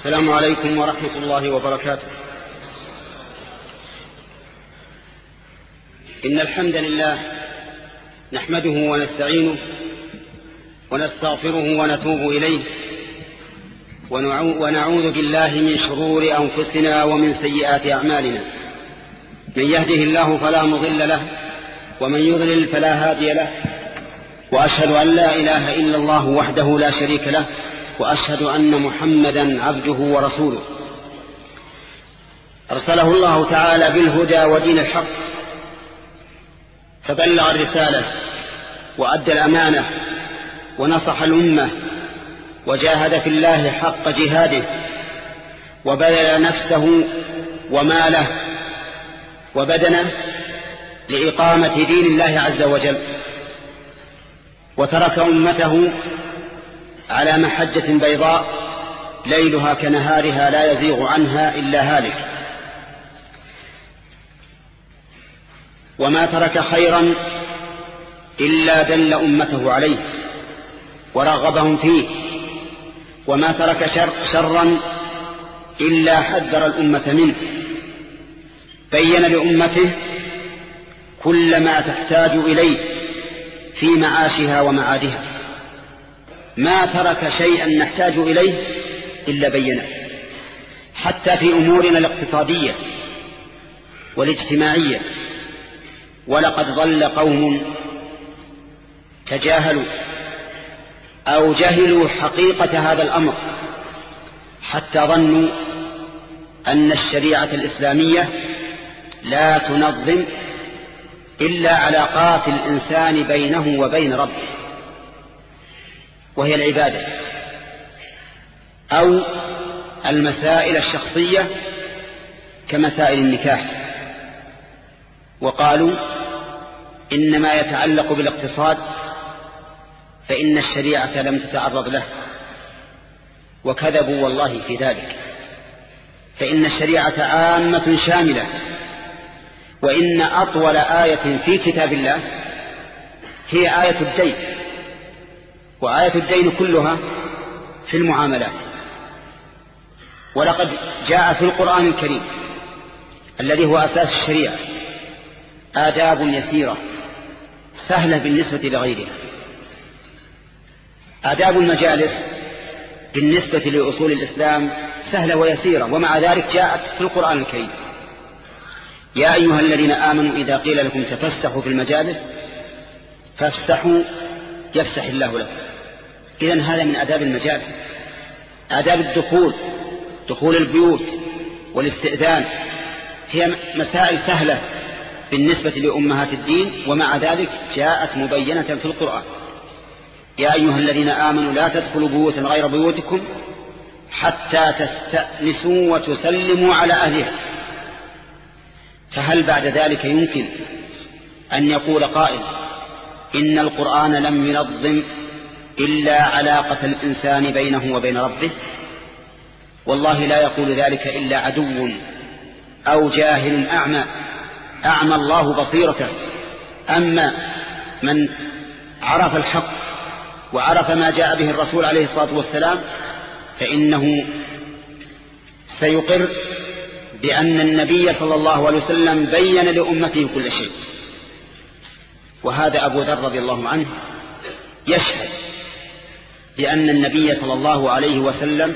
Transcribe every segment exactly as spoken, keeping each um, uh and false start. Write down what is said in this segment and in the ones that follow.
السلام عليكم ورحمة الله وبركاته. إن الحمد لله نحمده ونستعينه ونستغفره ونتوب إليه ونعوذ بالله من شرور أنفسنا ومن سيئات أعمالنا. من يهده الله فلا مضل له ومن يضلل فلا هادي له، وأشهد أن لا إله إلا الله وحده لا شريك له، وأشهد أن محمدا عبده ورسوله أرسله الله تعالى بالهدى ودين الحق، فبلغ الرسالة وأدى الأمانة ونصح الأمة وجاهد في الله حق جهاده وبذل نفسه وماله وبدنه لإقامة دين الله عز وجل، وترك أمته على محجة بيضاء ليلها كنهارها لا يزيغ عنها إلا هالك. وما ترك خيرا إلا دل أمته عليه ورغبهم فيه، وما ترك شر شرا إلا حذر الأمة منه، بين لأمته كل ما تحتاج إليه في معاشها ومعادها. ما ترك شيئا نحتاج إليه إلا بينه، حتى في أمورنا الاقتصادية والاجتماعية. ولقد ضل قوم تجاهلوا أو جهلوا حقيقة هذا الأمر حتى ظنوا أن الشريعة الإسلامية لا تنظم إلا علاقات الإنسان بينه وبين ربه، وهي العبادة أو المسائل الشخصية كمسائل النكاح. وقالوا إنما يتعلق بالاقتصاد فإن الشريعة لم تتعرض له، وكذبوا والله في ذلك، فإن الشريعة عامة شاملة. وإن أطول آية في كتاب الله هي آية الدين، وآية الدين كلها في المعاملات. ولقد جاء في القرآن الكريم الذي هو أساس الشريعة آداب يسيرة سهلة بالنسبة لغيرها. آداب المجالس بالنسبة لأصول الإسلام سهلة ويسيرة، ومع ذلك جاءت في القرآن الكريم: يا أيها الذين آمنوا إذا قيل لكم تفسحوا في المجالس فافسحوا يفسح الله لكم. إذن هذا من آداب المجالس. آداب الدخول، دخول البيوت والاستئذان، هي مسائل سهلة بالنسبة لأمهات الدين، ومع ذلك جاءت مبينة في القرآن: يا أيها الذين آمنوا لا تدخلوا بيوتا غير بيوتكم حتى تستأنسوا وتسلموا على أهلها. فهل بعد ذلك يمكن أن يقول قائل إن القرآن لم ينظم إلا علاقة الإنسان بينه وبين ربه؟ والله لا يقول ذلك إلا عدو أو جاهل أعمى أعمى الله بصيرته. أما من عرف الحق وعرف ما جاء به الرسول عليه الصلاة والسلام فإنه سيقر بأن النبي صلى الله عليه وسلم بين لأمته كل شيء. وهذا أبو ذر رضي الله عنه يشهد بأن النبي صلى الله عليه وسلم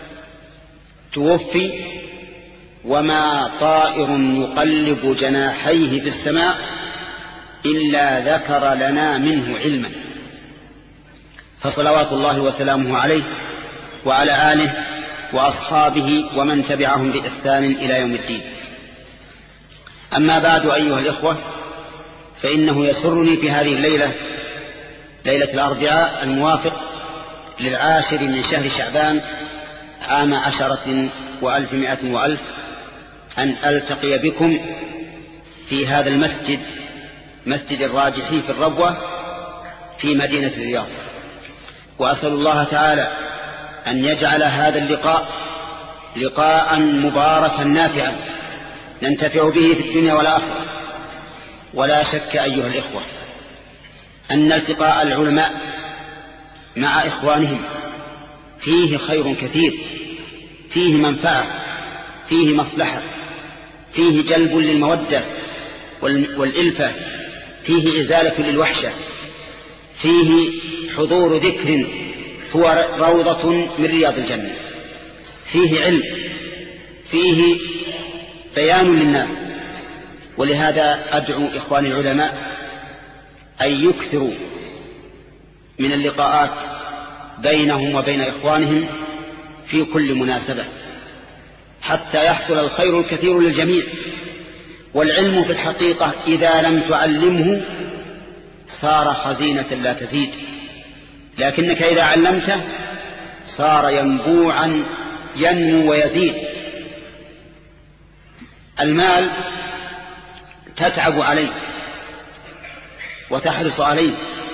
توفي وما طائر يقلب جناحيه في السماء إلا ذكر لنا منه علما. فصلوات الله وسلامه عليه وعلى آله وأصحابه ومن تبعهم بإحسان إلى يوم الدين. أما بعد أيها الإخوة، فإنه يسرني في هذه الليلة، ليلة الأربعاء الموافق للعاشر من شهر شعبان عام عشرة وألف مئة وألف، أن ألتقي بكم في هذا المسجد، مسجد الراجحي في الربوة في مدينة الرياض. وأسأل الله تعالى أن يجعل هذا اللقاء لقاء مباركا نافعا ننتفع به في الدنيا والآخرة. ولا شك أيها الإخوة أن التقاء العلماء مع إخوانهم فيه خير كثير، فيه منفعة، فيه مصلحة، فيه جلب للمودة والإلفة، فيه إزالة للوحشة، فيه حضور ذكر هو روضة من رياض الجنة، فيه علم، فيه بيان للناس. ولهذا أدعو إخواني العلماء أن يكثروا من اللقاءات بينهم وبين إخوانهم في كل مناسبة حتى يحصل الخير الكثير للجميع. والعلم في الحقيقة إذا لم تعلمه صار خزينة لا تزيد، لكنك إذا علمته صار ينبوعا ينمو ويزيد. المال تتعب عليه وتحرص عليه،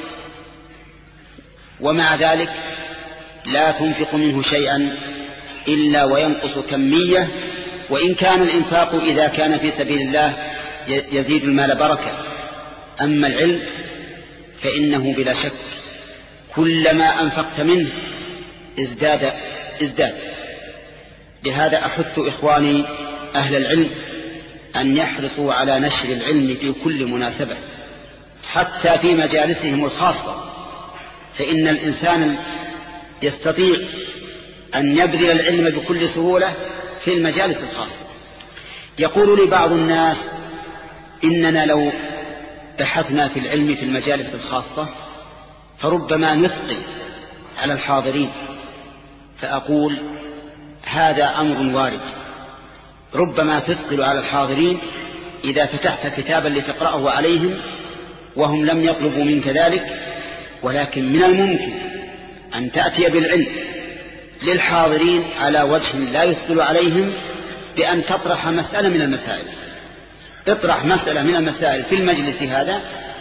ومع ذلك لا تنفق منه شيئا إلا وينقص كمية، وإن كان الإنفاق إذا كان في سبيل الله يزيد المال بركة. أما العلم فإنه بلا شك كلما أنفقت منه ازداد ازداد. لهذا أحث إخواني أهل العلم أن يحرصوا على نشر العلم في كل مناسبة، حتى في مجالسهم الخاصة، فإن الإنسان يستطيع أن يبذل العلم بكل سهولة في المجالس الخاصة. يقول لي بعض الناس إننا لو بحثنا في العلم في المجالس الخاصة فربما نثقل على الحاضرين، فأقول هذا أمر وارد، ربما تثقل على الحاضرين إذا فتحت كتابا لتقرأه عليهم وهم لم يطلبوا منك ذلك، ولكن من الممكن أن تأتي بالعلم للحاضرين على وجه لا يثقل عليهم بأن تطرح مسألة من المسائل. اطرح مسألة من المسائل في المجلس هذا،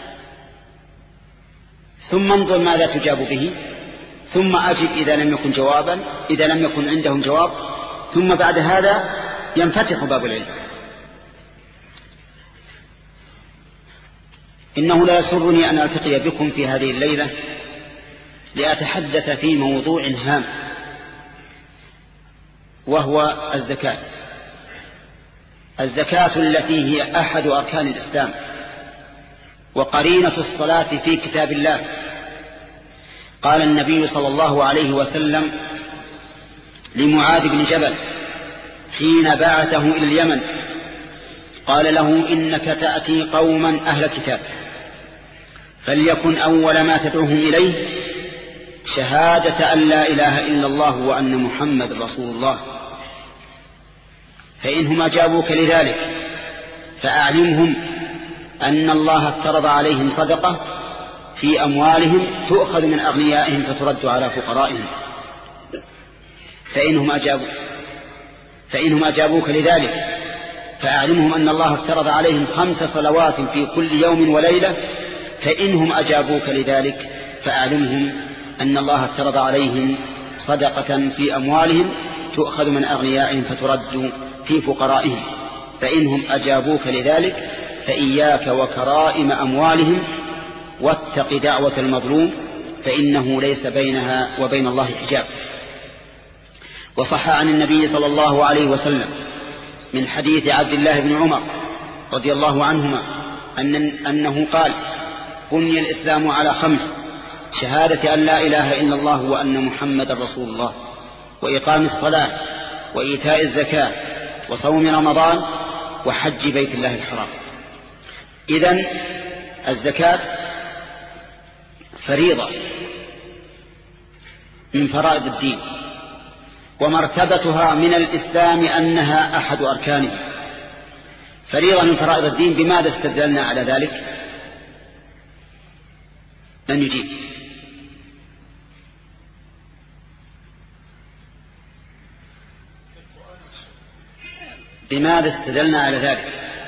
ثم انظر ماذا تجاب به، ثم أجب إذا لم يكن جوابا إذا لم يكن عندهم جواب، ثم بعد هذا ينفتح باب العلم. إنه لا يسرني أن ألتقي بكم في هذه الليلة لأتحدث في موضوع هام، وهو الزكاة. الزكاة التي هي أحد أركان الإسلام وقرينة الصلاة في كتاب الله. قال النبي صلى الله عليه وسلم لمعاذ بن جبل حين بعثه إلى اليمن، قال له إنك تأتي قوما أهل كتاب، فليكن أول ما تدعوهم إليه شهادة أن لا إله إلا الله وأن محمد رسول الله، فإنهم أجابوك لذلك فأعلمهم أن الله افترض عليهم صدقة في أموالهم تؤخذ من أغنيائهم فترد على فقرائهم. فإنهم أجابوا فإنهم أجابوك لذلك فأعلمهم أن الله افترض عليهم خمس صلوات في كل يوم وليلة، فإنهم أجابوك لذلك فأعلمهم أن الله افترض عليهم صدقة في أموالهم تؤخذ من أغنيائهم فترد في فقرائهم، فإنهم أجابوك لذلك فإياك وكرائم أموالهم واتق دعوة المظلوم فإنه ليس بينها وبين الله حجاب. وصح عن النبي صلى الله عليه وسلم من حديث عبد الله بن عمر رضي الله عنهما أن أنه قال بني الإسلام على خمس: شهادة أن لا إله إلا الله وأن محمد رسول الله، وإقام الصلاة، وإيتاء الزكاة، وصوم رمضان، وحج بيت الله الحرام. إذن الزكاة فريضة من فرائض الدين، ومرتبتها من الإسلام أنها أحد أركانه، فريضة من فرائض الدين. بماذا استدللنا على ذلك؟ من يجيب؟ بماذا استدللنا على ذلك؟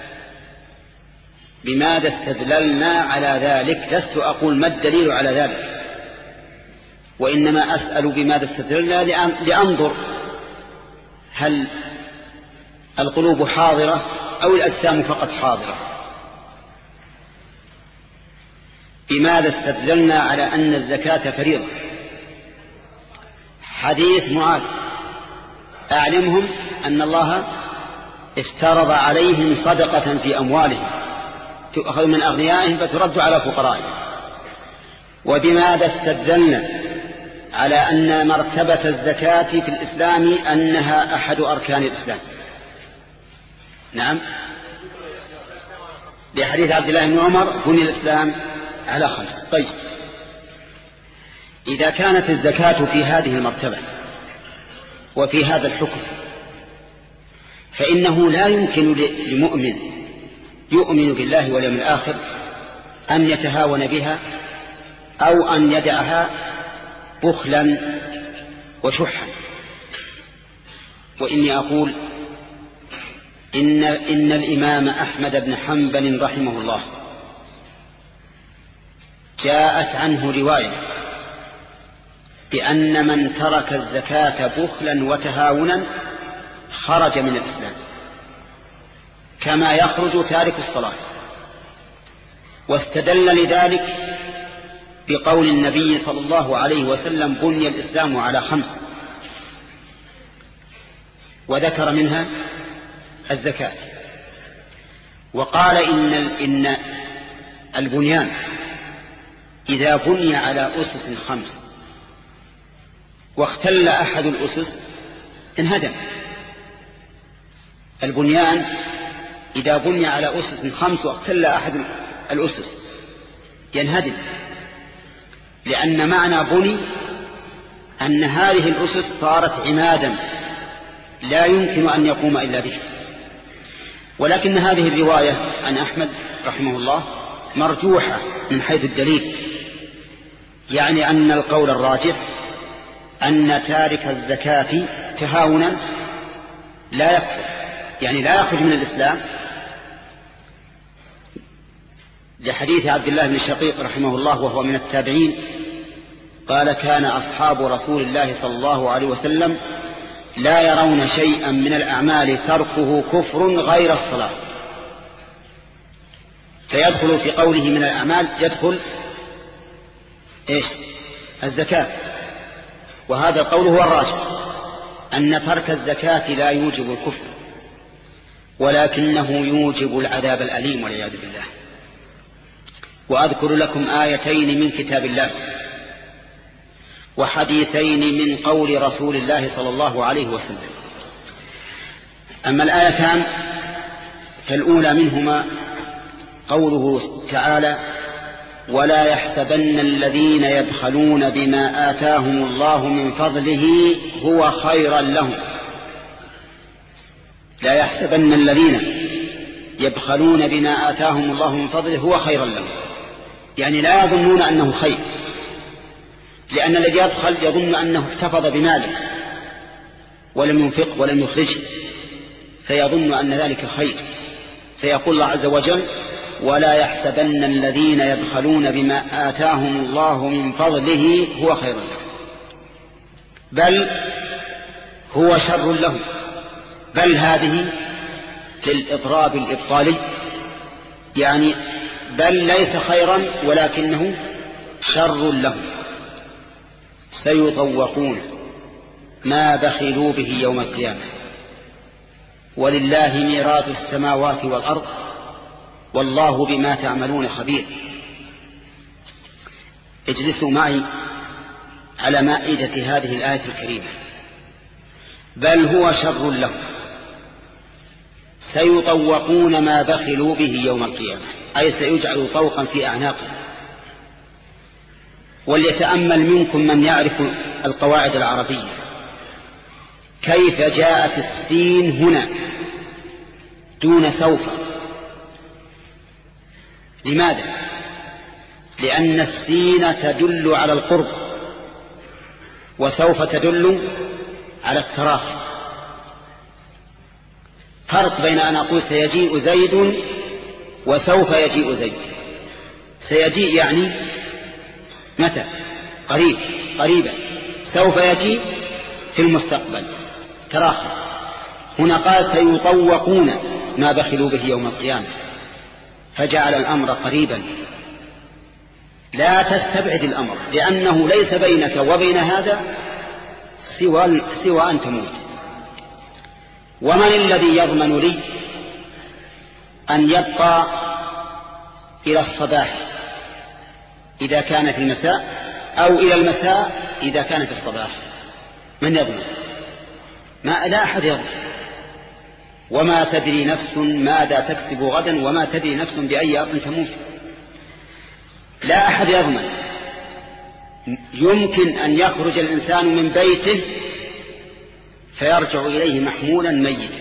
بماذا استدللنا على ذلك؟ لست أقول ما الدليل على ذلك، وإنما أسأل بماذا استدللنا لأنظر هل القلوب حاضرة أو الأجسام فقط حاضرة. بماذا استدللنا على أن الزكاة فريضة؟ حديث معاذ أعلمهم أن الله افترض عليهم صدقة في أموالهم تؤخذ من أغنيائهم فترد على فقرائهم. وبماذا استدلنا على أن مرتبة الزكاة في الإسلام أنها أحد أركان الإسلام؟ نعم، بحديث عبد الله بن عمر بني الإسلام على خمس. طيب، إذا كانت الزكاة في هذه المرتبة وفي هذا الحكم، فإنه لا يمكن لمؤمن يؤمن بالله واليوم الآخر أن يتهاون بها أو أن يدعها بخلا وشحا. وإني أقول إن, إن الإمام أحمد بن حنبل رحمه الله جاءت عنه رواية بأن من ترك الزكاة بخلا وتهاونا خرج من الإسلام كما يخرج تارك الصلاة. واستدل لذلك بقول النبي صلى الله عليه وسلم بني الإسلام على خمس، وذكر منها الزكاة، وقال إن, إن البنيان إذا بني على أسس خمس واختل أحد الأسس انهدم. البنيان إذا بني على أسس خمس واختل أحد الأسس ينهدم، لأن معنى بني أن هذه الأسس صارت عمادا لا يمكن أن يقوم إلا به. ولكن هذه الرواية عن أحمد رحمه الله مرجوحة من حيث الدليل، يعني أن القول الراجح أن تارك الزكاة تهاونا لا يكفر، يعني لا يخرج من الإسلام، لحديث عبد الله بن شقيق رحمه الله وهو من التابعين قال: كان أصحاب رسول الله صلى الله عليه وسلم لا يرون شيئا من الأعمال تركه كفر غير الصلاة. فيدخل في قوله من الأعمال يدخل إيش؟ الزكاة. وهذا القول هو الراجح، أن ترك الزكاة لا يوجب الكفر، ولكنه يوجب العذاب الأليم والعياذ بالله. وأذكر لكم آيتين من كتاب الله وحديثين من قول رسول الله صلى الله عليه وسلم. أما الآيتان فالأولى منهما قوله تعالى: ولا يحسبن الذين يبخلون بما آتاهم الله من فضله هو خيرا لهم. لا يحسبن الذين يبخلون بما آتاهم الله من فضله هو خيرا لهم، يعني لا يظنون أنه خير، لأن الذي يبخل يظن أنه احتفظ بماله ولم ينفق ولم يخرجه، فيظن أن ذلك خير. فيقول الله عز وجل: ولا يحسبن الذين يبخلون بما آتاهم الله من فضله هو خير لهم، بل هو شر لهم. بل هذه للإضراب الإبطالي، يعني بل ليس خيرا ولكنه شر لهم. سيطوقون ما بخلوا به يوم القيامة ولله ميراث السماوات والأرض والله بما تعملون خبير. اجلسوا معي على مائدة هذه الآية الكريمة. بل هو شر لهم، سيطوقون ما بخلوا به يوم القيامة، أي سيجعل طوقا في أعناقهم. وليتأمل منكم من يعرف القواعد العربية كيف جاءت السين هنا دون سوف. لماذا؟ لأن السين تدل على القرب وسوف تدل على التراخي. فرق بين أن أقول سيجيء زيد وسوف يجيء زيد. سيجيء يعني متى؟ قريب، قريبا. سوف يجيء في المستقبل، تراخي. هنا قال سيطوقون ما بخلوا به يوم القيامة، فجعل الأمر قريبا. لا تستبعد الأمر، لأنه ليس بينك وبين هذا سوى, سوى أن تموت. ومن الذي يضمن لي أن يبقى إلى الصباح إذا كان في المساء أو إلى المساء إذا كان في الصباح؟ من يضمن؟ ما لا أحد يضمن. وما تدري نفس ماذا تكسب غدا وما تدري نفس بأي أرض تموت. لا أحد يضمن. يمكن أن يخرج الإنسان من بيته فيرجع إليه محمولا ميتا.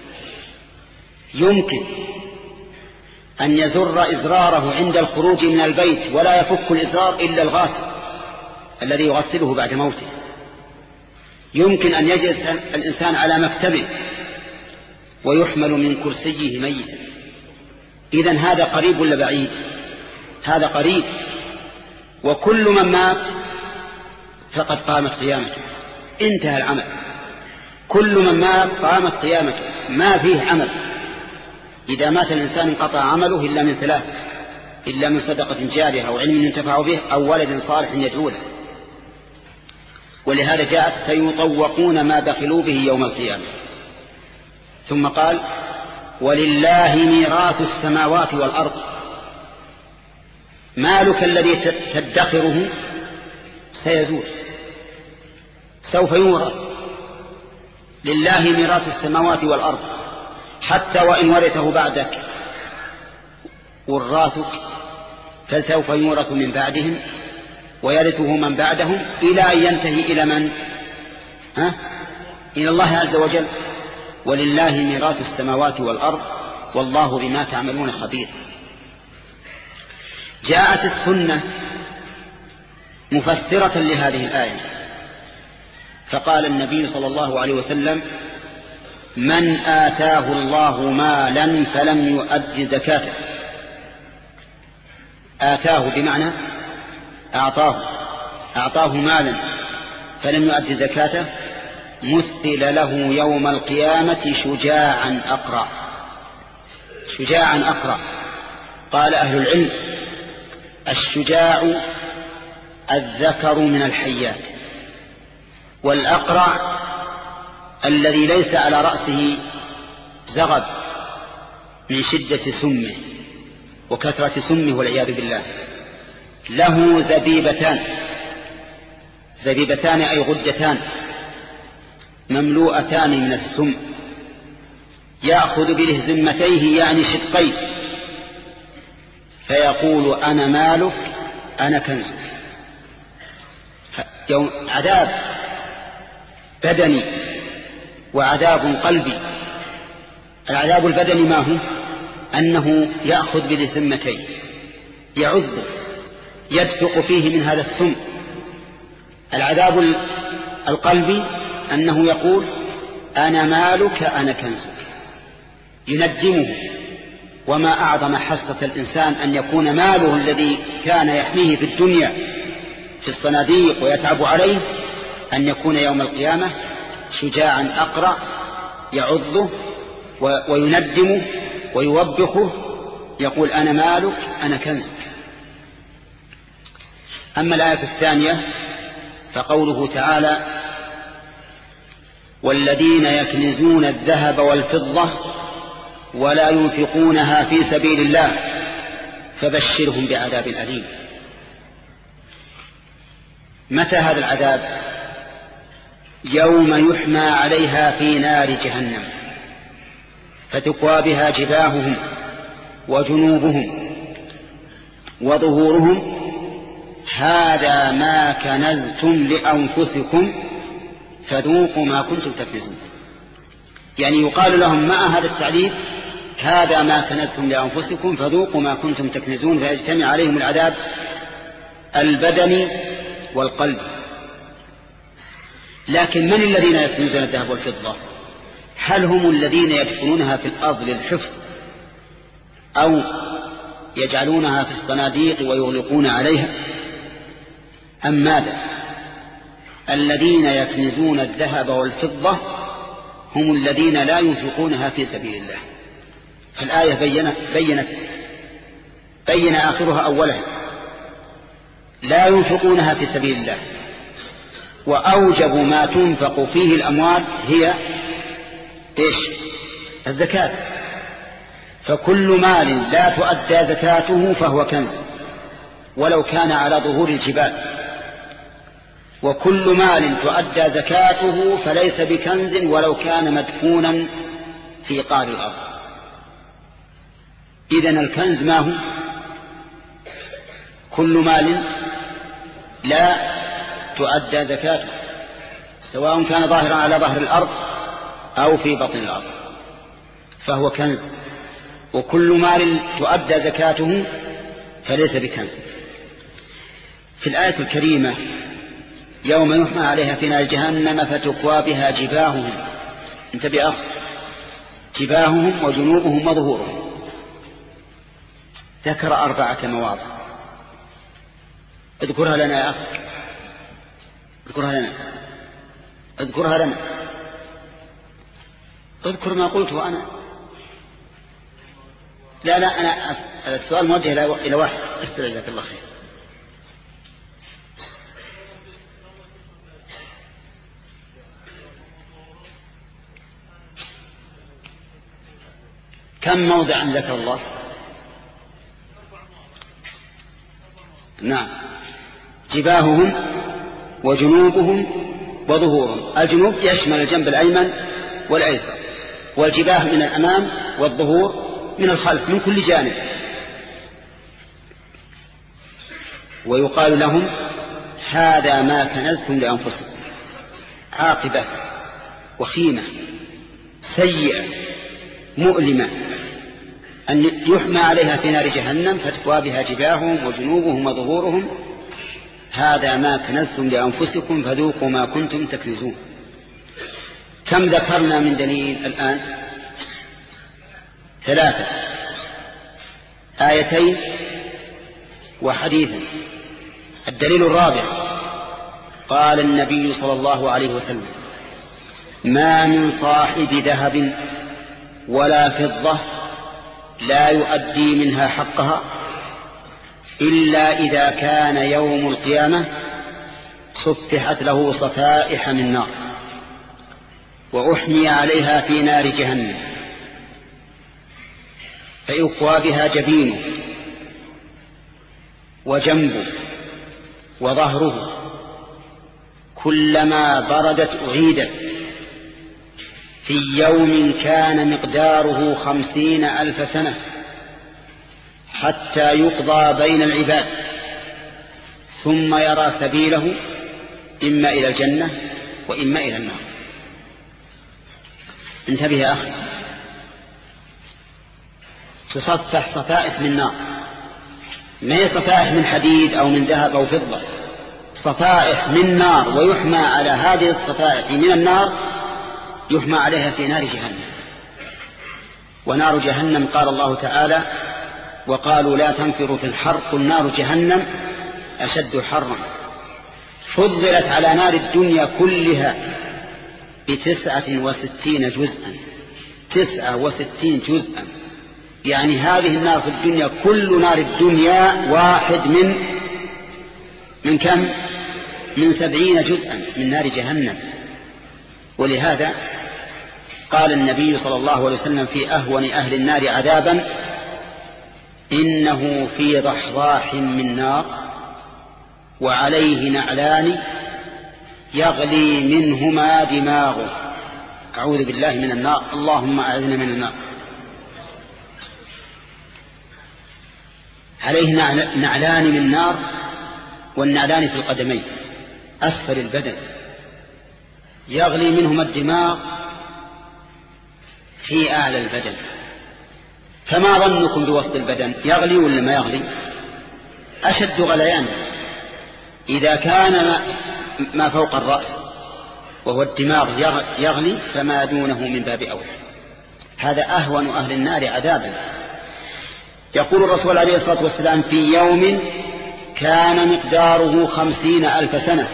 يمكن أن يزر إزراره عند الخروج من البيت ولا يفك الإزرار إلا الغاسل الذي يغسله بعد موته. يمكن أن يجلس الإنسان على مكتبه ويحمل من كرسيه ميتا. إذن هذا قريب ولا بعيد؟ هذا قريب. وكل من مات فقد قامت قيامته، انتهى العمل. كل من مات قامت قيامته، ما فيه عمل. إذا مات الإنسان انقطع عمله إلا من ثلاث: إلا من صدقة جارية أو علم ينتفع به أو ولد صالح يدعو له. ولهذا جاءت سيطوقون ما بخلوا به يوم القيامة. ثم قال: ولله ميراث السماوات والأرض. مالك الذي تدخره سيزول، سوف يورث. لله ميراث السماوات والأرض، حتى وإن ورثه بعدك وراثك فسوف يورث من بعدهم ويرثه من بعدهم إلى أن ينتهي إلى من؟ ها؟ إلى الله عز وجل. ولله ميراث السماوات والأرض والله بما تعملون خبير. جاءت السنة مفسرة لهذه الآية، فقال النبي صلى الله عليه وسلم: من آتاه الله مالا فلم يؤد زكاته. آتاه بمعنى أعطاه، أعطاه مالا فلم يؤد زكاته، مثل له يوم القيامة شجاعا أقرع. شجاعا أقرع. قال أهل العلم: الشجاع الذكر من الحيات، والأقرع الذي ليس على رأسه زغب من شدة سمه وكثرة سمه والعياذ بالله. له زبيبتان، زبيبتان أي غدتان مملوءتان من السم، يأخذ بلهزمتيه يعني شدقيه فيقول: أنا مالك أنا كنزك. عذاب بدني وعذاب قلبي. العذاب البدني ما هو؟ أنه يأخذ بلهزمتيه يعذب يدفق فيه من هذا السم. العذاب القلبي أنه يقول: أنا مالك أنا كنزك، يندمه. وما أعظم حسرة الإنسان أن يكون ماله الذي كان يحميه في الدنيا في الصناديق ويتعب عليه أن يكون يوم القيامة شجاعا أقرع يعضه ويندمه ويوبخه، يقول: أنا مالك أنا كنزك. أما الآية الثانية فقوله تعالى: والذين يكنزون الذهب والفضة ولا ينفقونها في سبيل الله فبشرهم بعذاب أليم. متى هذا العذاب؟ يوم يحمى عليها في نار جهنم فتكوى بها جباههم وجنوبهم وظهورهم: هذا ما كنزتم لأنفسكم فذوقوا ما كنتم تكنزون. يعني يقال لهم مع هذا التعليل: هذا ما كنزتم لأنفسكم فذوقوا ما كنتم تكنزون. فيجتمع عليهم العذاب البدني والقلب. لكن من الذين يكنزون الذهب والفضة؟ هل هم الذين يدفنونها في الأرض للحفظ أو يجعلونها في الصناديق ويغلقون عليها أم ماذا؟ الذين يكنزون الذهب والفضة هم الذين لا ينفقونها في سبيل الله. فالآية بينت بينت بين آخرها أولها: لا ينفقونها في سبيل الله. وأوجب ما تنفق فيه الأموال هي إيش؟ الزكاة. فكل مال لا تؤدى زكاته فهو كنز ولو كان على ظهور الجبال، وكل مال تؤدى زكاته فليس بكنز ولو كان مدفونا في قعر الأرض. إذن الكنز ما هو؟ كل مال لا تؤدى زكاته سواء كان ظاهرا على ظهر الأرض أو في بطن الأرض فهو كنز، وكل مال تؤدى زكاته فليس بكنز. في الآية الكريمة يوم يحمى عليها في نار جهنم فتكوى بها جباههم، انتبه أخ، جباههم وجنوبهم وظهورهم، ذكر أربعة مواضع. اذكرها لنا يا أخ، اذكرها لنا، اذكرها لنا، اذكر ما قلته أنا. لا لا أنا السؤال موجه إلى واحد. استرجعك الله خير. كم موضعا ذكر الله؟ نعم، جباههم وجنوبهم وظهورهم. الجنوب يشمل الجنب الأيمن والأيسر، والجباه من الأمام والظهور من الخلف من كل جانب. ويقال لهم هذا ما كنزتم لأنفسكم. عاقبة وخيمة سيئة مؤلمة أن يحمى عليها في نار جهنم فتكوى بها جباههم وجنوبهم وظهورهم، هذا ما كنزتم لأنفسكم فذوقوا ما كنتم تكنزون. كم ذكرنا من دليل الآن؟ ثلاثة، آيتين وحديثا. الدليل الرابع قال النبي صلى الله عليه وسلم ما من صاحب ذهب ولا فضة لا يؤدي منها حقها إلا إذا كان يوم القيامة صفحت له صفائح من نار وأحمي عليها في نار جهنم فيقوى بها جبينه وجنبه وظهره، كلما بردت أعيدت في يوم كان مقداره خمسين ألف سنة حتى يقضى بين العباد ثم يرى سبيله إما إلى الجنة وإما إلى النار. انتبه يا أخي، تصفح صفائح من نار، ما هي صفائح من حديد أو من ذهب أو فضة، صفائح من نار، ويحمى على هذه الصفائح من النار يحمى عليها في نار جهنم. ونار جهنم قال الله تعالى وقالوا لا تنفروا في الحر قل نار جهنم أشد حرا فضلت على نار الدنيا كلها بتسعة وستين جزءا، تسعة وستين جزءا، يعني هذه النار في الدنيا كل نار الدنيا واحد من من كم؟ من سبعين جزءا من نار جهنم. ولهذا قال النبي صلى الله عليه وسلم في أهون أهل النار عذابا إنه في ضحضاح من نار وعليه نعلان يغلي منهما دماغه. أعوذ بالله من النار، اللهم أعذنا من النار. عليه نعلان من نار، والنعلان في القدمين أسفل البدن، يغلي منهما الدماغ في أعلى البدن. فما ظنكم بوسط البدن؟ يغلي ولا ما يغلي؟ أشد غليان إذا كان ما فوق الرأس وهو الدماغ يغلي فما دونه من باب أولى. هذا أهون أهل النار عذابا. يقول الرسول عليه الصلاة والسلام في يوم كان مقداره خمسين ألف سنة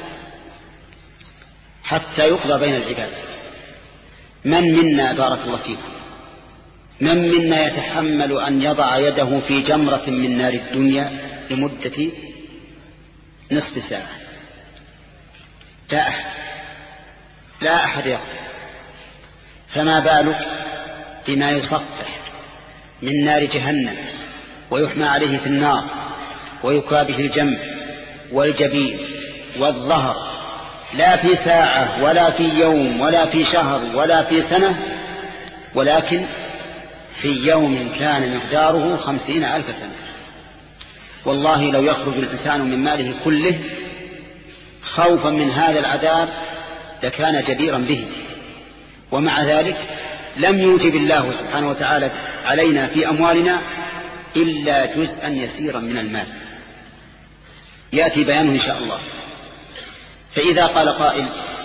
حتى يقضى بين العباد. من منا بارك الله فيكم من منا يتحمل أن يضع يده في جمرة من نار الدنيا لمدة نصف ساعة؟ لا أحد، لا أحد يقدر. فما بالك بما يصفح من نار جهنم ويحمى عليه في النار ويكوى به الجنب والجبين والظهر، لا في ساعة ولا في يوم ولا في شهر ولا في سنة، ولكن في يوم كان مقداره خمسين ألف سنة. والله لو يخرج الإنسان من ماله كله خوفا من هذا العذاب لكان جديرا به، ومع ذلك لم يوجب الله سبحانه وتعالى علينا في أموالنا إلا جزءا يسيرا من المال، يأتي بيانه إن شاء الله. فإذا قال قائل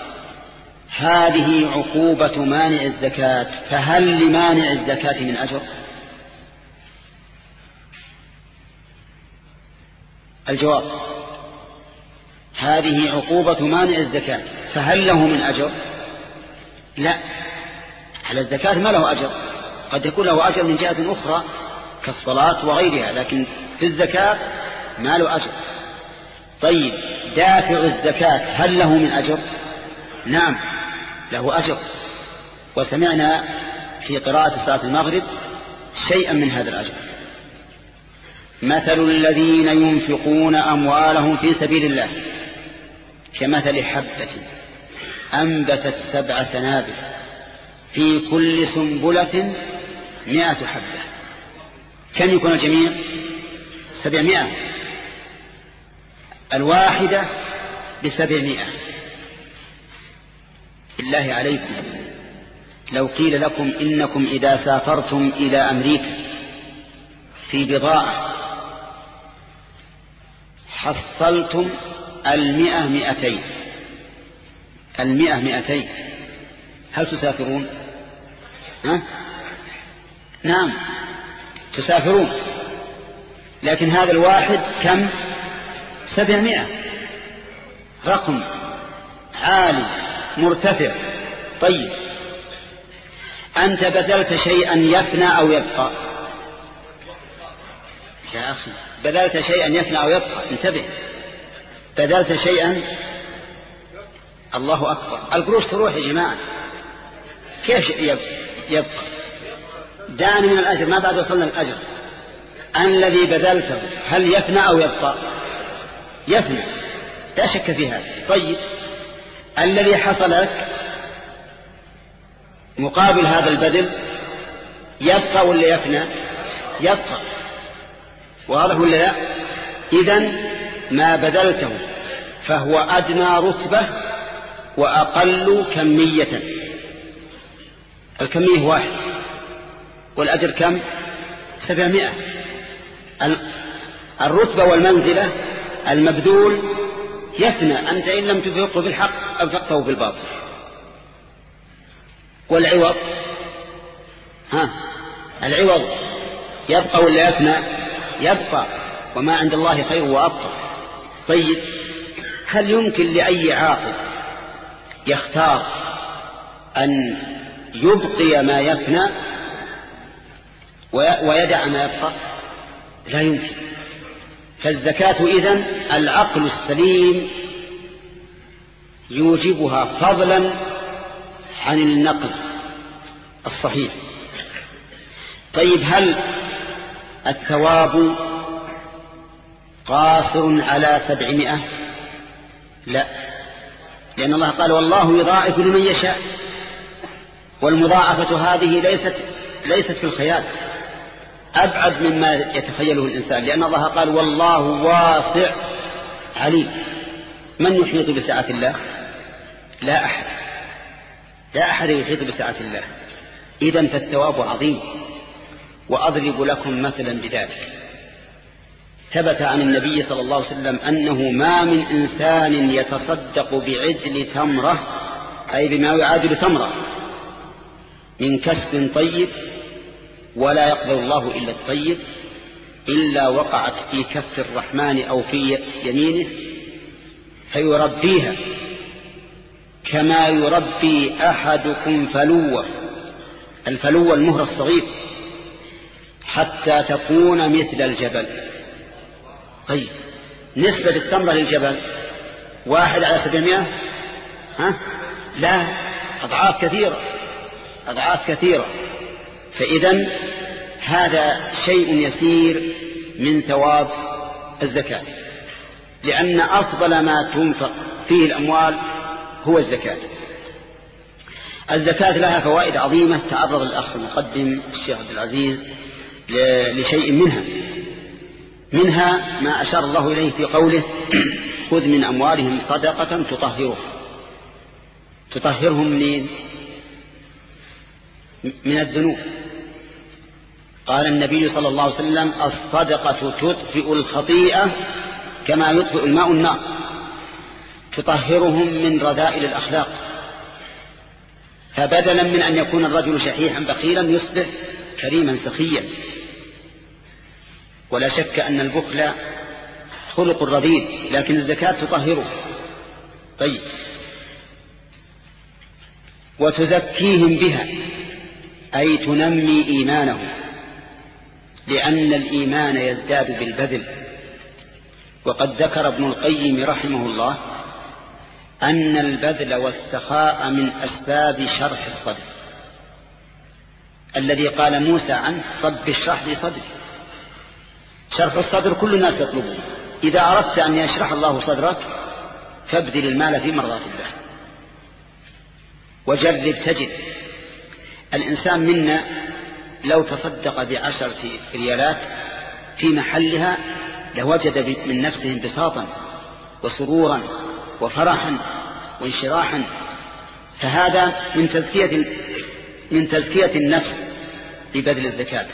هذه عقوبة مانع الزكاة، فهل لمانع الزكاة من أجر؟ الجواب هذه عقوبة مانع الزكاة، فهل له من أجر؟ لا، على الزكاة ما له أجر، قد يكون له أجر من جهة أخرى كالصلاة وغيرها، لكن في الزكاة ما له أجر. طيب دافع الزكاة هل له من أجر؟ نعم له أجر، وسمعنا في قراءة صلاة المغرب شيئا من هذا الأجر. مثل الذين ينفقون أموالهم في سبيل الله كمثل حبة أنبتت سبع سنابل في كل سنبلة مئة حبة. كم يكون الجميع؟ سبعمائة، الواحدة بسبعمائة. بالله عليكم لو قيل لكم إنكم إذا سافرتم إلى أمريكا في بضاعة حصلتم المئة مئتين المئة مئتين هل تسافرون؟ ها؟ نعم تسافرون، لكن هذا الواحد كم؟ سبعمائة، رقم عالي مرتفع. طيب أنت بذلت شيئا يفنى أو يبقى؟ يا أخي بذلت شيئا يفنى أو يبقى، انتبه، بذلت شيئا، الله أكبر، القروش تروح يا جماعة، كيف يبقى؟ دان من الأجر، ما بعد وصلنا الأجر. أن الذي بذلته هل يفنى أو يبقى؟ يفنى، لا شك فيها. طيب الذي حصل لك مقابل هذا البذل يبقى ولا يفنى؟ يبقى، واضح ولا لا؟ إذن ما بذلته فهو أدنى رتبة وأقل كمية. الكمية واحد والأجر كم؟ سبعمائة. الرتبة والمنزلة المبذول يفنى، أنت إن لم تنفقه بالحق أنفقته بالباطل. والعوض ها العوض يبقى ولا يفنى؟ يبقى، وما عند الله خير وأبقى. طيب هل يمكن لأي عاقل يختار أن يبقي ما يفنى ويدع ما يبقى؟ لا يمكن. فالزكاة إذن العقل السليم يوجبها فضلا عن النقل الصحيح. طيب هل الثواب قاصر على سبعمائة؟ لا، لأن الله قال والله يضاعف لمن يشاء، والمضاعفة هذه ليست ليست في الخيال، أبعد مما يتخيله الإنسان، لأن الله قال والله واسع عليم. من يحيط بسعة الله؟ لا أحد، لا أحد يحيط بسعة الله. إذن فالثواب عظيم. وأضرب لكم مثلا بذلك. ثبت عن النبي صلى الله عليه وسلم أنه ما من إنسان يتصدق بعدل تمرة، أي بما يعادل تمرة، من كسب طيب ولا يقبل الله إلا الطيب، إلا وقعت في كف الرحمن أو في يمينه فيربيها كما يربي أحدكم فلوة، الفلوة المهر الصغير، حتى تكون مثل الجبل. طيب نسبة التمرة للجبل واحد على سبعمائة؟ ها؟ لا، أضعاف كثيرة. أضعاف كثيرة. فإذن هذا شيء يسير من ثواب الزكاة، لأن أفضل ما تنفق فيه الأموال هو الزكاة. الزكاة لها فوائد عظيمة تعرض الأخ المقدم الشيخ عبد العزيز لشيء منها منها ما أشار الله إليه في قوله خذ من أموالهم صدقة تطهرهم تطهرهم من من الذنوب. قال النبي صلى الله عليه وسلم الصدقة تطفئ الخطيئة كما يطفئ الماء النار، تطهرهم من رذائل الأخلاق. فبدلا من أن يكون الرجل شحيحا بخيلا يصبح كريما سخيا. ولا شك أن البخل خلق رذيل، لكن الزكاة تطهره. طيب، وتزكيهم بها أي تنمي إيمانهم، لأن الإيمان يزداد بالبذل. وقد ذكر ابن القيم رحمه الله أن البذل والسخاء من أسباب شرح الصدر، الذي قال موسى عنه رب اشرح لي صدري. شرح الصدر كل الناس يطلبون. إذا أردت أن يشرح الله صدرك فابذل المال في مرضات الله. وجرب تجد الإنسان منا لو تصدق بعشرة ريالات في محلها لوجد من نفسه انبساطا وسرورا وفرحا وانشراحا. فهذا من تزكية من تزكية النفس ببذل الزكاة.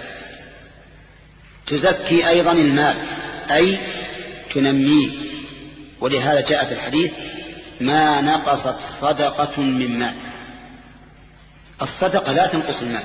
تزكي أيضا المال أي تنميه. ولهذا جاء في الحديث ما نقصت صدقة من مال. الصدقة لا تنقص المال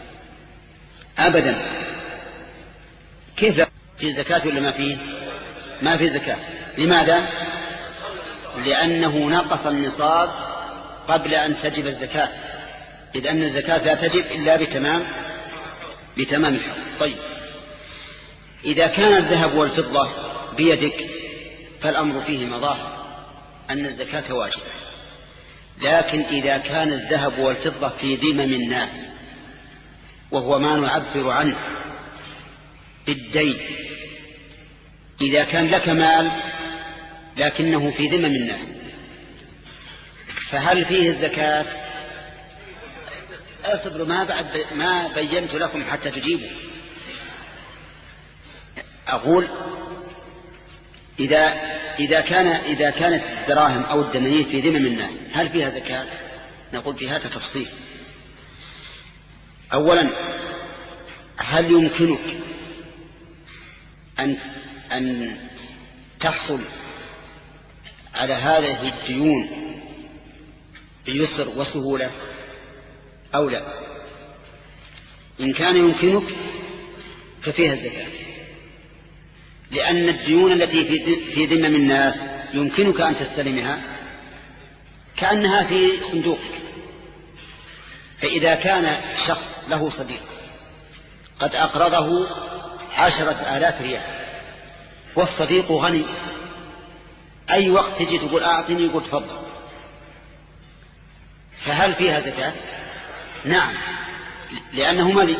أبدا. كيف في زكاة ولا ما فيه؟ ما في زكاة. لماذا؟ لأنه نقص النصاب قبل أن تجب الزكاة، إذ أن الزكاة لا تجب إلا بتمام بتمام الحول. طيب، إذا كان الذهب والفضة بيدك فالأمر فيه مظاهر أن الزكاة واجبة. لكن إذا كان الذهب والفضة في ذمم الناس، وهو ما نعبر عنه بالدين، إذا كان لك مال لكنه في ذمم الناس، فهل فيه الزكاة؟ أصبروا، ما بعد ما بينت لكم حتى تجيبوا. أقول إذا إذا كان إذا كانت الدراهم أو الدنانير في ذمم الناس هل فيها زكاة؟ نقول في هذا تفصيل. أولا، هل يمكنك أن أن تحصل على هذه الديون بيسر وسهولة أو لا؟ إن كان يمكنك ففيها الزكاة، لأن الديون التي في ذمم الناس يمكنك أن تستلمها كأنها في صندوقك. فإذا كان شخص له صديق قد أقرضه عشرة آلاف ريال والصديق غني، أي وقت تجي تقول أعطني يقول تفضل، فهل فيها زكاة؟ نعم، لأنه ملي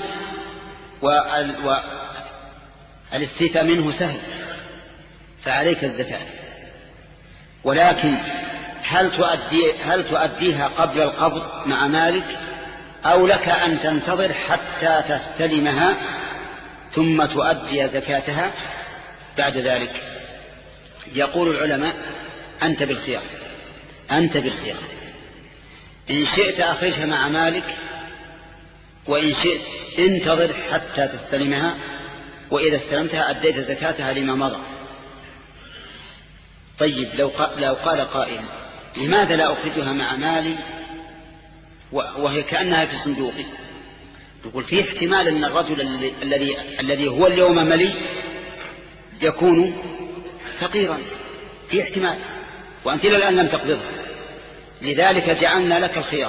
والاستيفاء منه سهل فعليك الزكاة. ولكن هل تؤدي هل تؤديها قبل القبض مع مالك، أو لك أن تنتظر حتى تستلمها ثم تؤدي زكاتها بعد ذلك؟ يقول العلماء أنت بالخيار أنت بالخيار إن شئت أخرجها مع مالك، وإن شئت انتظر حتى تستلمها، وإذا استلمتها أديت زكاتها لما مضى. طيب، لو لو قال قائل لماذا لا أخرجها مع مالي وهي كأنها في صندوقي؟ نقول في احتمال أن الرجل الذي الذي هو اليوم ملي يكون فقيرا، في احتمال، وأنت إلى الآن لم تقبضها. لذلك جعلنا لك الخيار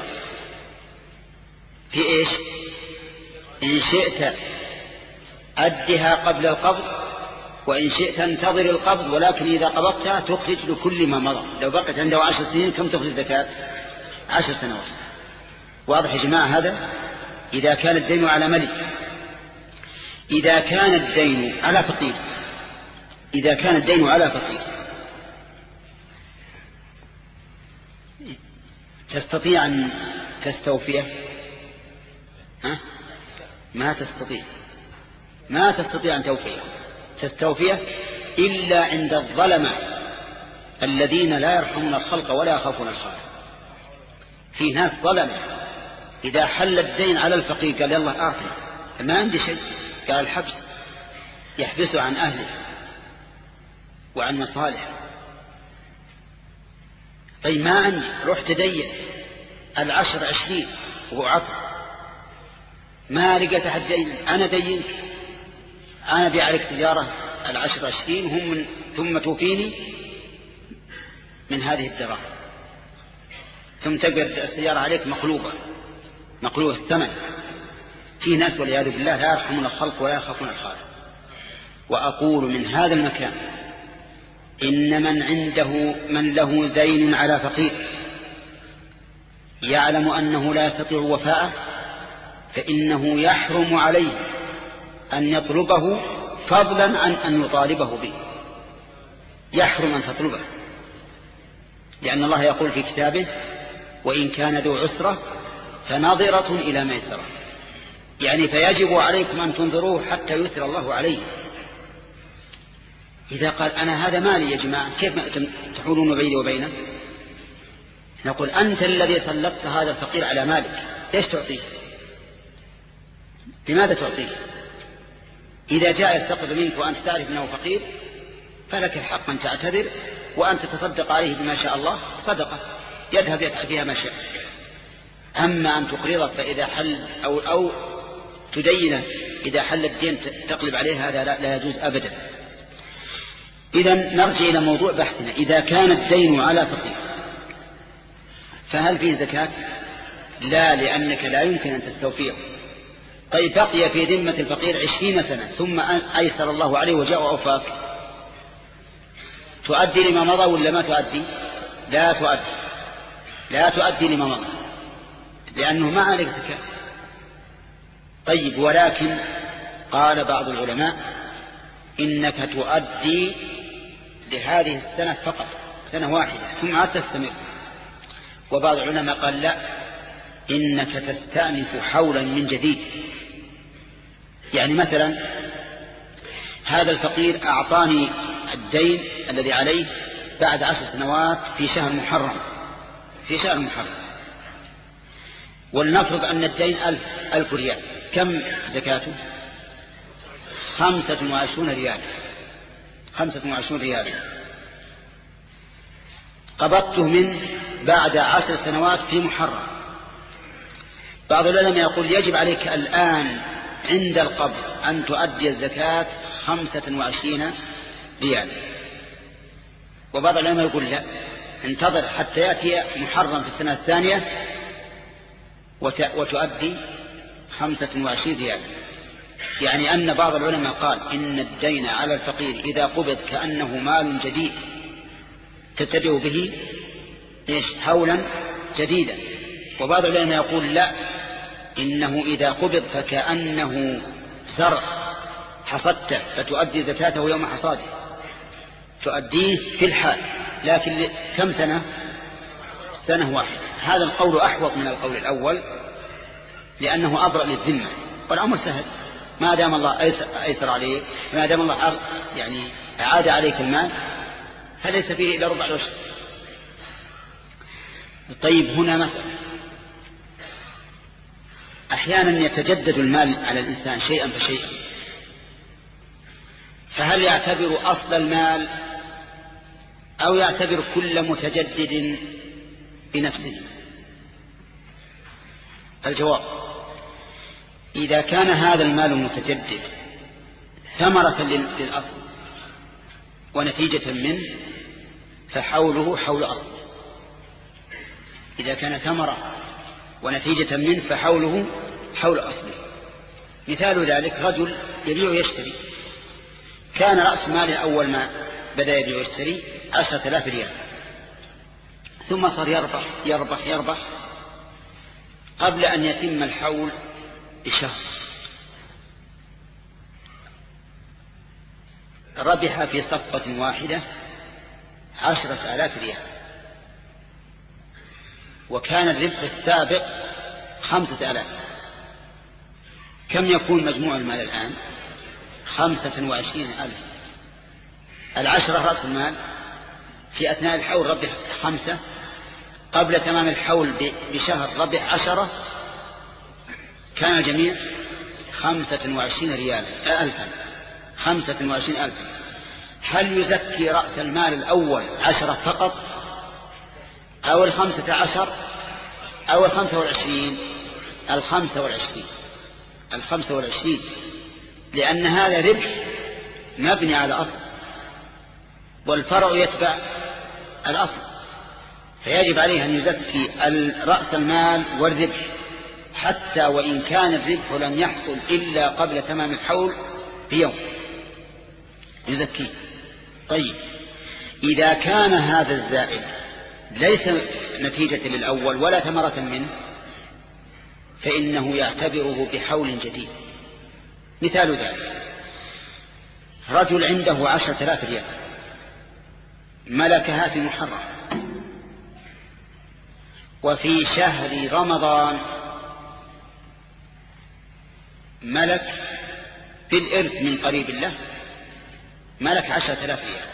في إيش؟ إن شئت أدها قبل القبض، وإن شئت انتظر القبض، ولكن إذا قبضتها تخرج لكل ما مضى. لو بقت عنده عشر سنين كم تخرج زكاة؟ عشر سنوات. واضح يا جماعة هذا؟ إذا كان الدين على ملك. إذا كان الدين على فقير إذا كان الدين على فقير تستطيع أن تستوفيه؟ ها؟ ما تستطيع ما تستطيع أن توفيه تستوفيه إلا عند الظلمة الذين لا يرحمون الخلق ولا يخافون الخالق. في ناس ظلمة إذا حل الدين على الفقير قال يلا أعطي، ما عندي شيء، قال الحبس، يحبسه عن أهله وعن مصالحه. طيب ما عندي، روح تدين العشر عشرين وهو عطر، ما لقيت أحد دين، أنا دينك، أنا بيع عليك تجارة العشر عشرين وهم من ثم توفيني من هذه الدراهم، ثم تقعد السيارة عليك مقلوبة مقلوبة الثمن. في ناس والعياذ بالله لا يرحمون الخلق ولا يخافون الخالق. وأقول من هذا المكان إن من عنده من له دين على فقير يعلم أنه لا يستطيع وفاءه فإنه يحرم عليه أن يطلبه فضلا عن أن يطالبه به. يحرم أن تطلبه، لأن الله يقول في كتابه وإن كان ذو عسرة فناظرة إلى ميسرة، يعني فيجب عليكم أن تنظروه حتى يسر الله عليه. إذا قال أنا هذا مالي يا جماعة كيف تحولون بيني وبينه؟ نقول أنت الذي سلطت هذا الفقير على مالك، ليش تعطيه؟ لماذا تعطيه؟ إذا جاء يستقبل منك وأنت تعرف أنه فقير فلك الحق أن تعتذر وأن تتصدق عليه بما شاء الله صدقة يذهب يدفع فيها ما شاء. أما أن تقرضه فإذا حل أو, أو تدينه إذا حل الدين تقلب عليه، هذا لا, لا يجوز أبدا. إذا نرجع إلى موضوع بحثنا. إذا كان الدين على فقير فهل فيه زكاة؟ لا، لأنك لا يمكن أن تستوفيه. طيب بقي في ذمة الفقير عشرين سنة ثم أيسر الله عليه وجاء وأوفاك، تؤدي لما مضى ولا ما تؤدي؟ لا تؤدي لا تؤدي لما مضى لأنه ما عليك زكاة. طيب ولكن قال بعض العلماء إنك تؤدي لهذه السنة فقط، سنة واحدة ثم عاد تستمر. وبعض العلماء قال لا، إنك تستأنف حولا من جديد. يعني مثلا هذا الفقير أعطاني الدين الذي عليه بعد عشر سنوات في شهر محرم في شهر محرم ولنفرض أن الدين ألف, ألف ريال، كم زكاته؟ خمسة وعشرون ريال خمسة وعشرون ريال قبضته منه بعد عشر سنوات في محرم. بعض العلماء يقول يجب عليك الآن عند القبض أن تؤدي الزكاة خمسة وعشرين ريال. وبعض العلماء يقول لا، انتظر حتى يأتي محرم في السنة الثانية وتؤدي خمسة وعشرين ريال. يعني أن بعض العلماء قال إن الدين على الفقير إذا قبض كأنه مال جديد تتبع به إيش حولا جديدا. وبعض العلماء يقول لا، إنه إذا قبض فكأنه زرع حصدته فتؤدي زكاته يوم حصاده، تؤديه في الحال، لكن كم سنة؟ سنة واحدة. هذا القول أحوط من القول الأول لأنه أبرأ للذمة، والأمر سهل ما دام الله أيسر عليه، ما دام الله يعني أعاد عليك المال فليس فيه إلا ربع العشر. طيب هنا مسألة، أحيانا يتجدد المال على الإنسان شيئا فشيئا، فهل يعتبر أصل المال أو يعتبر كل متجدد بنفسه؟ الجواب: إذا كان هذا المال المتجدد ثمرة للأصل ونتيجة منه فحوله حول أصل. إذا كان ثمرة ونتيجة منه فحوله حول أصله. مثال ذلك رجل يبيع ويشتري، كان رأس ماله أول ما بدأ يبيع ويشتري عشرة آلاف ريال، ثم صار يربح يربح يربح قبل أن يتم الحول بشهر ربح في صفقة واحدة عشرة آلاف ريال، وكان الربح السابق خمسة آلاف، كم يكون مجموع المال الآن؟ خمسة وعشرين ألف. العشرة رأس المال، في أثناء الحول ربح خمسة، قبل تمام الحول بشهر ربح عشرة، كان الجميع خمسة وعشرين ريالا ألفا، خمسة وعشرين ألفا. هل يزكي رأس المال الأول عشرة فقط، أو الخمسة عشر، أو الخمسة والعشرين؟ الخمسة والعشرين، الخمسة والعشرين، لأن هذا ربح مبني على أصل، والفرع يتبع الأصل، فيجب عليه أن يزكي رأس المال والربح، حتى وإن كان الربح لم يحصل إلا قبل تمام الحول بيوم يزكيه. طيب، إذا كان هذا الزائد ليس نتيجة للأول ولا ثمرة منه، فإنه يعتبره بحول جديد. مثال ذلك: رجل عنده عشرة آلاف ريال ملكها في محرم، وفي شهر رمضان ملك بالإرث من قريب له ملك عشرة آلاف ريال.